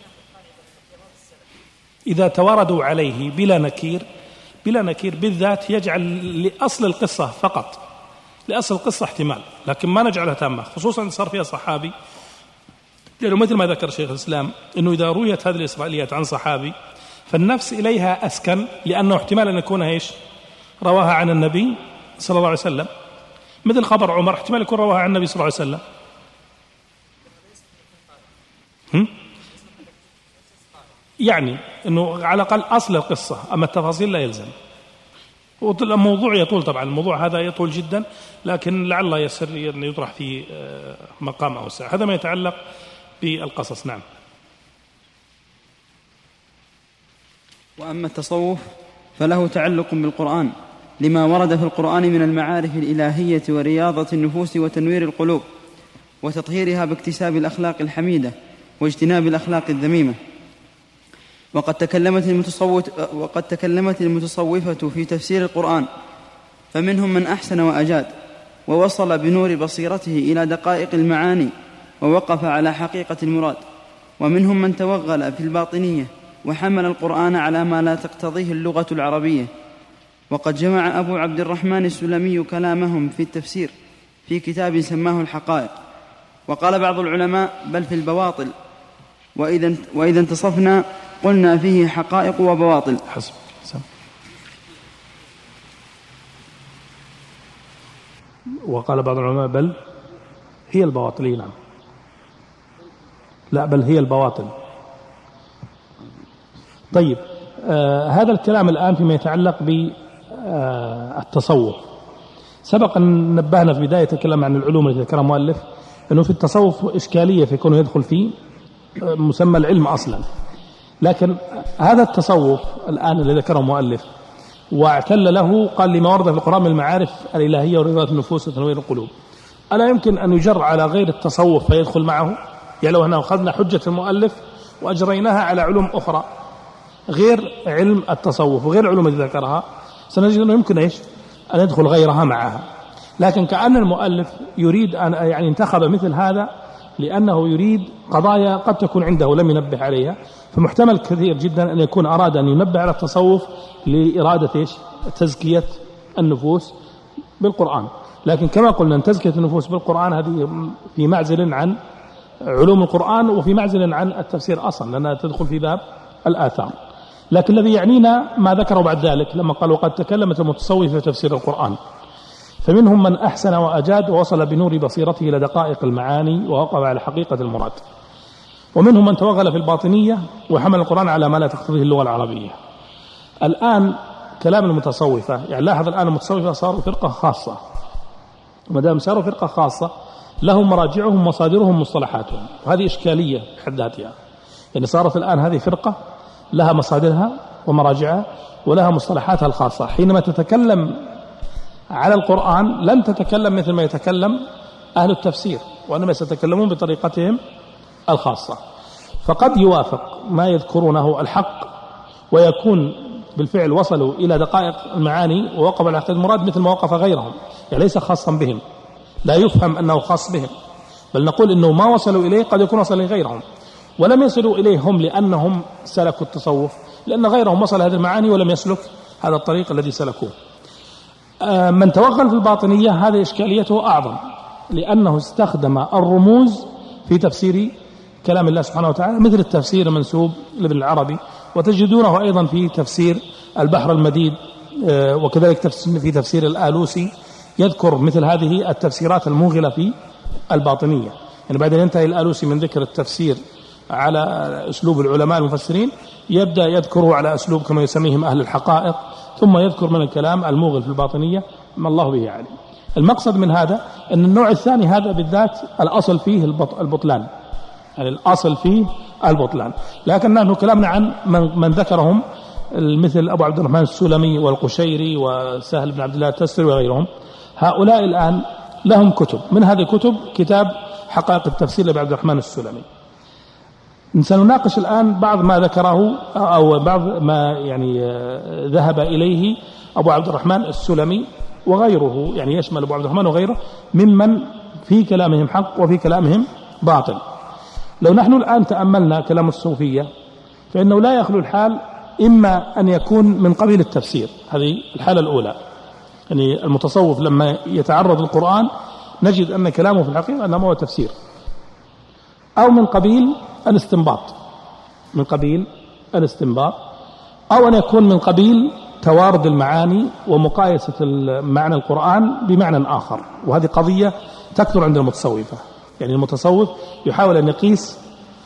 إذا تواردوا عليه بلا نكير بالذات يجعل لأصل القصة فقط، لأصل القصة احتمال، لكن ما نجعلها تامة، خصوصا صار فيها صحابي. لأنه مثل ما ذكر شيخ الإسلام أنه إذا رويت هذه الإسرائيليات عن صحابي فالنفس إليها أسكن، لأنه احتمال أن يكون إيش؟ رواها عن النبي صلى الله عليه وسلم. مثل خبر عمر احتمال يكون رواها عن النبي صلى الله عليه وسلم. يعني أنه على الأقل أصل القصة، أما التفاصيل لا يلزم. الموضوع يطول طبعا، الموضوع هذا يطول جدا، لكن لعل يسر أن يطرح في مقام أوسع. هذا ما يتعلق بالقصص. نعم. وأما التصوف فله تعلق بالقرآن لما ورد في القرآن من المعارف الإلهية ورياضة النفوس وتنوير القلوب وتطهيرها باكتساب الأخلاق الحميدة واجتناب الأخلاق الذميمة. وقد تكلمت المتصوفة في تفسير القرآن، فمنهم من أحسن وأجاد ووصل بنور بصيرته إلى دقائق المعاني ووقف على حقيقة المراد، ومنهم من توغل في الباطنية وحمل القرآن على ما لا تقتضيه اللغة العربية. وقد جمع أبو عبد الرحمن السلمي كلامهم في التفسير في كتاب سماه الحقائق. وقال بعض العلماء بل في البواطل، وإذا انتصفنا قلنا فيه حقائق وبواطل. حسب. وقال بعض العلماء بل هي البواطل. نعم، لا بل هي البواطل. طيب، هذا الكلام الآن فيما يتعلق بالتصوف. سبق أن نبهنا في بداية الكلام عن العلوم التي ذكرها المؤلف أنه في التصوف إشكالية في كونه يدخل فيه مسمى العلم أصلا، لكن هذا التصوف الآن اللي ذكره المؤلف واعتل له قال لما ورد في القرآن من المعارف الإلهية ورياضة النفوس وتنوير القلوب، ألا يمكن أن يجر على غير التصوف فيدخل معه؟ يعني لو أنه أخذنا حجة المؤلف وأجريناها على علوم أخرى غير علم التصوف وغير العلوم التي ذكرها سنجد أنه يمكن أن يدخل غيرها معها. لكن كأن المؤلف يريد أن يعني انتخب مثل هذا لأنه يريد قضايا قد تكون عنده لم ينبه عليها، فمحتمل كثير جدا أن يكون أراد أن ينبه على التصوف لإرادة تزكية النفوس بالقرآن. لكن كما قلنا أن تزكية النفوس بالقرآن هذه في معزل عن علوم القرآن وفي معزل عن التفسير أصلا، لأنها تدخل في باب الآثار. لكن الذي يعنينا ما ذكره بعد ذلك لما قال وقد تكلمت المتصوف في تفسير القرآن، فمنهم من أحسن وأجاد ووصل بنور بصيرته إلى دقائق المعاني ووقف على حقيقة المراد، ومنهم من توغل في الباطنية وحمل القرآن على ما لا تقتضيه اللغة العربية. الآن كلام المتصوفة، يعني لاحظ الآن المتصوفة صاروا فرقة خاصة، وما دام صاروا فرقة خاصة لهم مراجعهم مصادرهم مصطلحاتهم، وهذه إشكالية بحد ذاتها. يعني صارت الآن هذه فرقة لها مصادرها ومراجعها ولها مصطلحاتها الخاصة. حينما تتكلم على القرآن لن تتكلم مثل ما يتكلم أهل التفسير، وإنما سيتكلمون بطريقتهم الخاصة. فقد يوافق ما يذكرونه الحق ويكون بالفعل وصلوا إلى دقائق المعاني ووقف على حقيقة المراد مثل ما وقف غيرهم، يعني ليس خاصا بهم، لا يفهم أنه خاص بهم، بل نقول إنه ما وصلوا إليه قد يكون وصل لغيرهم، ولم يصلوا إليهم لأنهم سلكوا التصوف، لأن غيرهم وصل هذه المعاني ولم يسلك هذا الطريق الذي سلكوه. من توغل في الباطنية هذه إشكاليته أعظم، لأنه استخدم الرموز في تفسير كلام الله سبحانه وتعالى، مثل التفسير المنسوب لابن العربي، وتجدونه أيضا في تفسير البحر المديد، وكذلك في تفسير الآلوسي يذكر مثل هذه التفسيرات الموغلة في الباطنية. يعني بعد أن ينتهي الآلوسي من ذكر التفسير على أسلوب العلماء المفسرين يبدأ يذكره على أسلوب كما يسميهم أهل الحقائق، ثم يذكر من الكلام الموغل في الباطنية ما الله به عليم. المقصد من هذا أن النوع الثاني هذا بالذات الأصل فيه البطلان، يعني الأصل فيه البطلان، لكن نحن كلامنا عن من ذكرهم مثل أبو عبد الرحمن السلمي والقشيري وسهل بن عبد الله التستري وغيرهم. هؤلاء الآن لهم كتب، من هذه الكتب كتاب حقائق التفسير لأبو عبد الرحمن السلمي. سنناقش الآن بعض ما ذكره أو بعض ما يعني ذهب إليه أبو عبد الرحمن السلمي وغيره، يعني يشمل أبو عبد الرحمن وغيره ممن في كلامهم حق وفي كلامهم باطل. لو نحن الآن تأملنا كلام الصوفية فإنه لا يخلو الحال إما أن يكون من قبيل التفسير، هذه الحالة الأولى، يعني المتصوف لما يتعرض القرآن نجد أن كلامه في الحقيقة أنه هو تفسير، أو من قبيل الاستنباط، من قبيل الاستنباط، أو أن يكون من قبيل توارد المعاني ومقايسة معنى القرآن بمعنى آخر، وهذه قضية تكثر عند المتصوفة. يعني المتصوف يحاول أن يقيس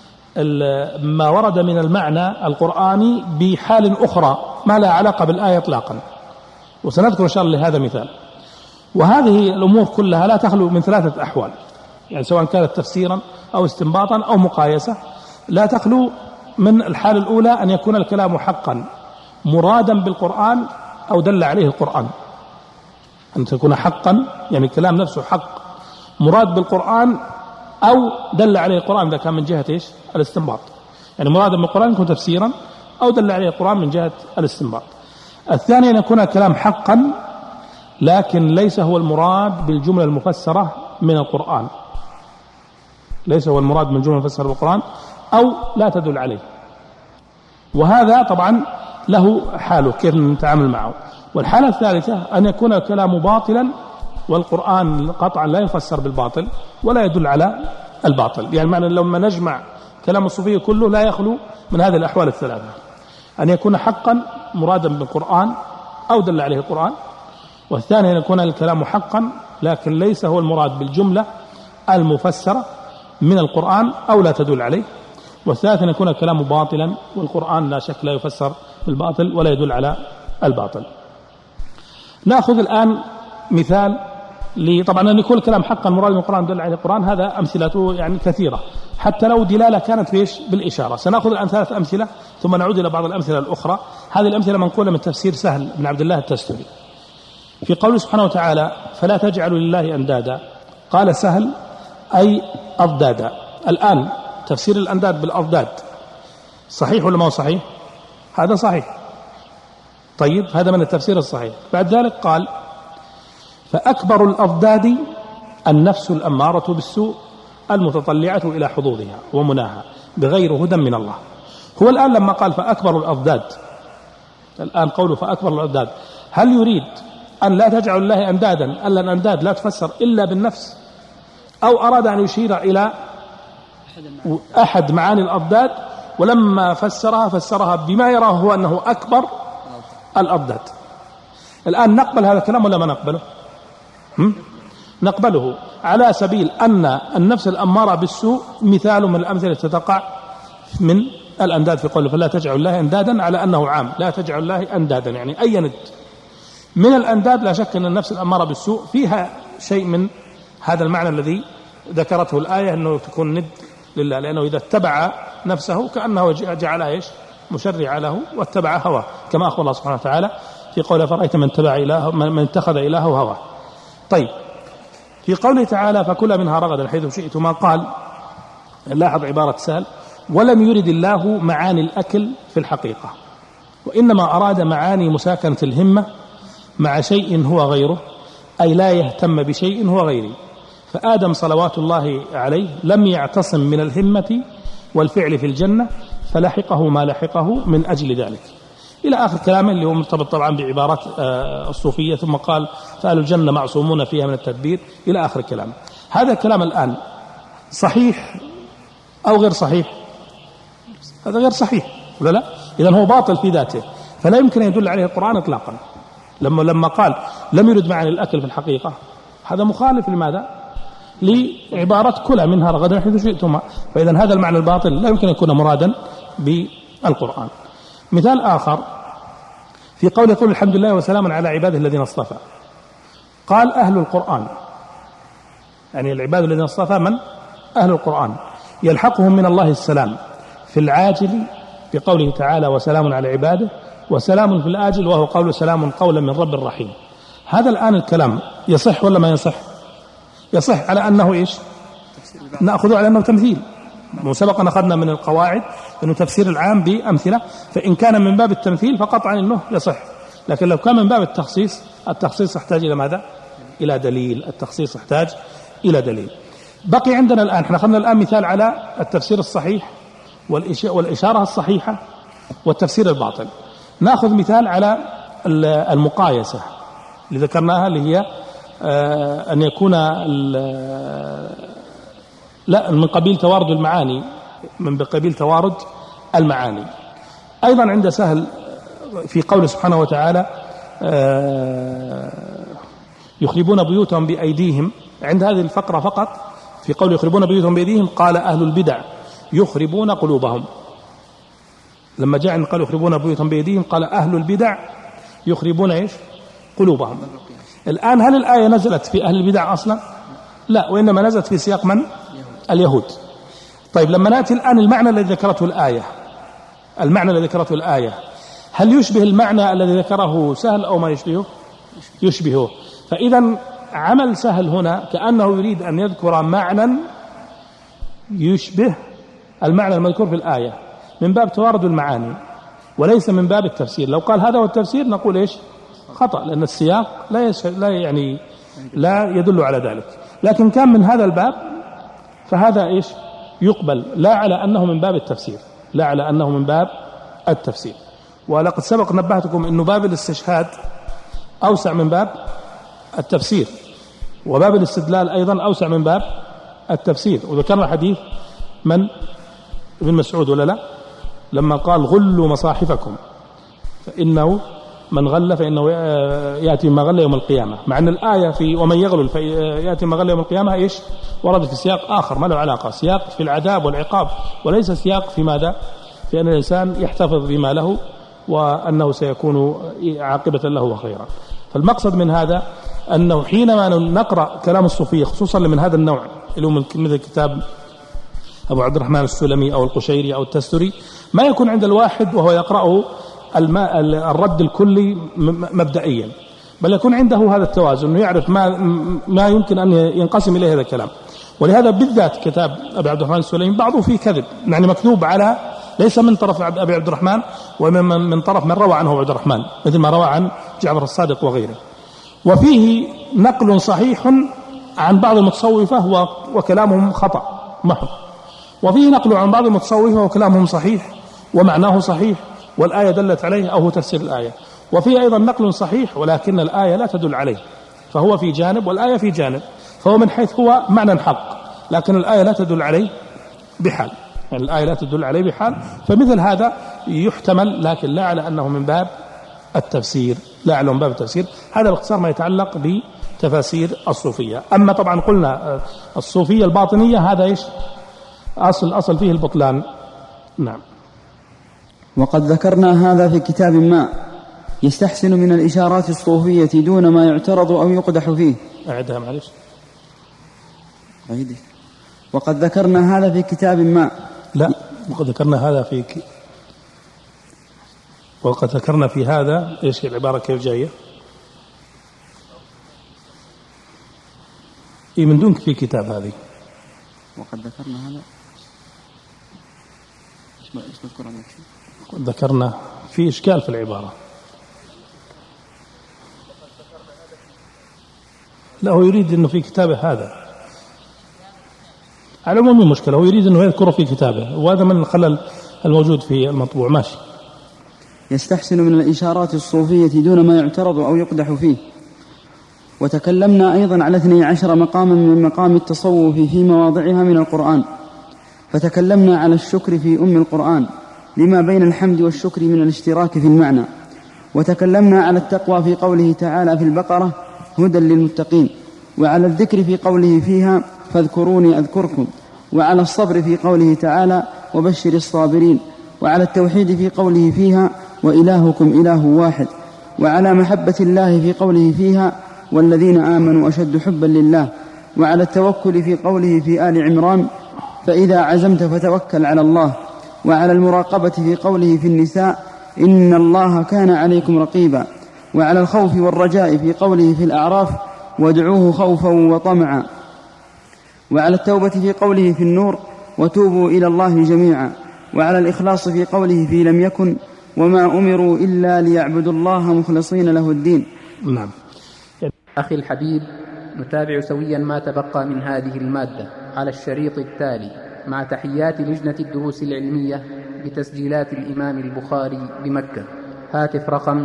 ما ورد من المعنى القرآني بحال أخرى ما لا علاقة بالآية إطلاقا، وسنذكر إن شاء الله لهذا مثال. وهذه الأمور كلها لا تخلو من ثلاثة أحوال، يعني سواء كانت تفسيرا أو استنباطا أو مقايسة، لا تخلو من الحالة الأولى أن يكون الكلام حقا مرادا بالقرآن أو دل عليه القرآن، أن تكون حقا يعني الكلام نفسه حق مراد بالقرآن أو دل عليه القرآن إذا كان من جهة إيش؟ الاستنباط، يعني مرادا بالقرآن يكون تفسيرا أو دل عليه القرآن من جهة الاستنباط. الثاني أن يكون الكلام حقا لكن ليس هو المراد بالجملة المفسرة من القرآن، ليس هو المراد من الجملة المفسرة بالقرآن أو لا تدل عليه، وهذا طبعا له حاله كيف نتعامل معه. والحالة الثالثة أن يكون الكلام باطلا والقرآن قطعا لا يفسر بالباطل ولا يدل على الباطل، يعني معنى لما نجمع كلام الصوفية كله لا يخلو من هذه الأحوال الثلاثة، أن يكون حقا مرادا بالقرآن أو دل عليه القرآن، والثاني أن يكون الكلام حقا لكن ليس هو المراد بالجملة المفسرة من القرآن أو لا تدل عليه، والثالث أن يكون الكلام باطلا والقرآن لا شك لا يفسر بالباطل ولا يدل على الباطل. نأخذ الآن مثال طبعا أن يكون الكلام حقا مراد من القرآن دل عليه القرآن، هذا أمثلته يعني كثيرة حتى لو دلالة كانت فيش بالإشارة. سنأخذ الآن ثلاث أمثلة ثم نعود إلى بعض الأمثلة الأخرى. هذه الأمثلة منقولة من تفسير سهل بن عبد الله التستري في قوله سبحانه وتعالى فلا تجعلوا لله أندادا، قال سهل أي أضدادا. الآن تفسير الأنداد بالأضداد صحيح ولا ما هو صحيح؟ هذا صحيح، طيب هذا من التفسير الصحيح. بعد ذلك قال فأكبر الأضداد النفس الأمارة بالسوء المتطلعة إلى حظوظها ومناها بغير هدى من الله. هو الآن لما قال فأكبر الأضداد، الآن قوله فأكبر الأضداد، هل يريد أن لا تجعل الله أندادا أن الأنداد لا تفسر إلا بالنفس، أو أراد أن يشير إلى أحد معاني الأضداد ولما فسرها بما يراه هو أنه أكبر الأضداد؟ الآن نقبل هذا الكلام ولا ما نقبله؟ نقبله على سبيل أن النفس الأمارة بالسوء مثال من الأمثلة تتقع من الأنداد في قوله فلا تجعل الله أندادا، على أنه عام لا تجعل الله أندادا، يعني أي ند من الأنداد. لا شك أن النفس الأمارة بالسوء فيها شيء من هذا المعنى الذي ذكرته الآية أنه تكون ند لله، لأنه إذا اتبع نفسه كأنه جعلها إيش؟ مشرع له واتبع هواه، كما أخبر الله سبحانه وتعالى في قوله فرأيت من اتخذ إلهه هواه. طيب، في قوله تعالى فكلا منها رغدا حيث شئتما، قال لاحظ عبارة سهل: ولم يرد الله معاني الأكل في الحقيقة، وإنما أراد معاني مساكنة الهمة مع شيء هو غيره، أي لا يهتم بشيء هو غيره. فآدم صلوات الله عليه لم يعتصم من الهمة والفعل في الجنة، فلحقه ما لحقه من أجل ذلك، إلى آخر كلامه اللي هو مرتبط طبعا بعبارات الصوفية. ثم قال فأهل الجنة معصومون فيها من التدبير، إلى آخر كلامه. هذا الكلام الآن صحيح أو غير صحيح؟ هذا غير صحيح ولا لا؟ إذن هو باطل في ذاته، فلا يمكن أن يدل عليه القرآن إطلاقا. لما قال لم يرد معاني الأكل في الحقيقة، هذا مخالف لماذا؟ لعبارة كلا منها رغدا حيث شئتما. فإذا هذا المعنى الباطل لا يمكن أن يكون مرادا بالقرآن. مثال آخر في قول يقول الحمد لله وسلام على عباده الذين اصطفى، قال أهل القرآن، يعني العباد الذين اصطفى من؟ أهل القرآن، يلحقهم من الله السلام في العاجل بقوله تعالى وسلام على عباده، وسلام في الآجل وهو قول سلام قولا من رب رحيم. هذا الآن الكلام يصح ولا ما يصح؟ يصح على أنه إيش؟ نأخذه على أنه تمثيل، وسبق أن أخذنا من القواعد أنه تفسير العام بأمثلة، فإن كان من باب التمثيل فقطعا أنه يصح. لكن لو كان من باب التخصيص، التخصيص يحتاج إلى ماذا؟ إلى دليل. التخصيص يحتاج إلى دليل. بقي عندنا الآن، احنا أخذنا الآن مثال على التفسير الصحيح والإشارة الصحيحة والتفسير الباطل. نأخذ مثال على المقايسة اللي ذكرناها، اللي هي أن يكون لا من قبيل توارد المعاني، من قبيل توارد المعاني. أيضا عند سهل في قوله سبحانه وتعالى يخربون بيوتهم بأيديهم، عند هذه الفقرة فقط في قول يخربون بيوتهم بأيديهم قال أهل البدع يخربون قلوبهم. لما جاء أن قال يخربون بيوتهم بأيديهم قال أهل البدع يخربون إيش؟ قلوبهم. الآن هل الآية نزلت في أهل البدع أصلا؟ لا، وإنما نزلت في سياق من؟ اليهود. طيب، لما نأتي الآن المعنى الذي ذكرته الآية، المعنى الذي ذكرته الآية هل يشبه المعنى الذي ذكره سهل أو ما يشبهه؟ يشبهه. فإذا عمل سهل هنا كأنه يريد أن يذكر معنى يشبه المعنى المذكور في الآية من باب توارد المعاني وليس من باب التفسير. لو قال هذا هو التفسير نقول إيش؟ خطأ، لأن السياق لا يدل على ذلك. لكن كان من هذا الباب فهذا إيش؟ يقبل، لا على أنه من باب التفسير، لا على أنه من باب التفسير. ولقد سبق نبهتكم أنه باب الاستشهاد أوسع من باب التفسير، وباب الاستدلال أيضا أوسع من باب التفسير. وذكرنا حديث من؟ ابن مسعود ولا لا؟ لما قال غلوا مصاحفكم فإنه من غل فإنه يأتي ما غل يوم القيامة، مع أن الآية في ومن يغل يأتي ما غل يوم القيامة إيش؟ ورد في سياق آخر ما له علاقة، سياق في العذاب والعقاب، وليس سياق في ماذا؟ في أن الإنسان يحتفظ بما له وأنه سيكون عاقبة له وخيرا. فالمقصد من هذا أنه حينما نقرأ كلام الصوفية خصوصا من هذا النوع اللي هو مثل كتاب أبو عبد الرحمن السلمي أو القشيري أو التستري، ما يكون عند الواحد وهو يقرأه الرد الكلي مبدئيا، بل يكون عنده هذا التوازن أنه يعرف ما يمكن أن ينقسم إليه هذا الكلام. ولهذا بالذات كتاب أبي عبد الرحمن السلمي بعضه فيه كذب، يعني مكذوب على ليس من طرف أبي عبد الرحمن ومن طرف من روى عنه عبد الرحمن، مثل ما روى عن جعفر الصادق وغيره. وفيه نقل صحيح عن بعض المتصوفة وكلامهم خطأ محض، وفيه نقل عن بعض المتصوفة وكلامهم صحيح ومعناه صحيح والآية دلت عليه أو هو تفسير الآية، وفيه أيضا نقل صحيح ولكن الآية لا تدل عليه، فهو في جانب والآية في جانب، فهو من حيث هو معنى حق لكن الآية لا تدل عليه بحال، يعني الآية لا تدل عليه بحال. فمثل هذا يحتمل لكن لا على أنه من باب التفسير، لا على من باب التفسير. هذا باختصار ما يتعلق بتفاسير الصوفية. أما طبعا قلنا الصوفية الباطنية هذا إيش؟ أصل فيه البطلان. نعم. وقد ذكرنا هذا في كتاب ما يستحسن من الإشارات الصوفية دون ما يعترض أو يقدح فيه. أعدها معلش. وقد ذكرنا هذا في كتاب ما. لا، وقد ذكرنا هذا في وقد ذكرنا في هذا إيش العبارة كيف جاية؟ من دونك في كتاب هذه. وقد ذكرنا هذا ذكرنا في إشكال في العبارة. لا، هو يريد أنه في كتابه هذا على العموم مشكلة، هو يريد أنه يذكره في كتابه، وهذا من الخلل الموجود في المطبوع. ماشي. يستحسن من الإشارات الصوفية دون ما يعترض أو يقدح فيه. وتكلمنا أيضا على 12 مقاما من مقام التصوف في مواضعها من القرآن، فتكلمنا على الشكر في أم القرآن لما بين الحمد والشكر من الاشتراك في المعنى، وتكلمنا على التقوى في قوله تعالى في البقرة هدى للمتقين، وعلى الذكر في قوله فيها فاذكروني أذكركم، وعلى الصبر في قوله تعالى وبشر الصابرين، وعلى التوحيد في قوله فيها وإلهكم إله واحد، وعلى محبة الله في قوله فيها والذين آمنوا أشد حبا لله، وعلى التوكل في قوله في آل عمران فإذا عزمت فتوكل على الله، وعلى المراقبة في قوله في النساء إن الله كان عليكم رقيبا، وعلى الخوف والرجاء في قوله في الأعراف وادعوه خوفا وطمعا، وعلى التوبة في قوله في النور وتوبوا إلى الله جميعا، وعلى الإخلاص في قوله في لم يكن وما أمروا إلا ليعبدوا الله مخلصين له الدين. نعم. أخي الحبيب، نتابع سويا ما تبقى من هذه المادة على الشريط التالي مع تحيات لجنة الدروس العلمية بتسجيلات الإمام البخاري بمكة. هاتف رقم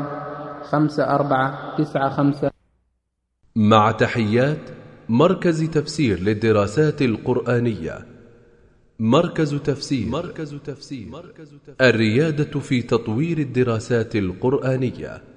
5495. مع تحيات مركز تفسير للدراسات القرآنية. مركز تفسير الريادة في تطوير الدراسات القرآنية.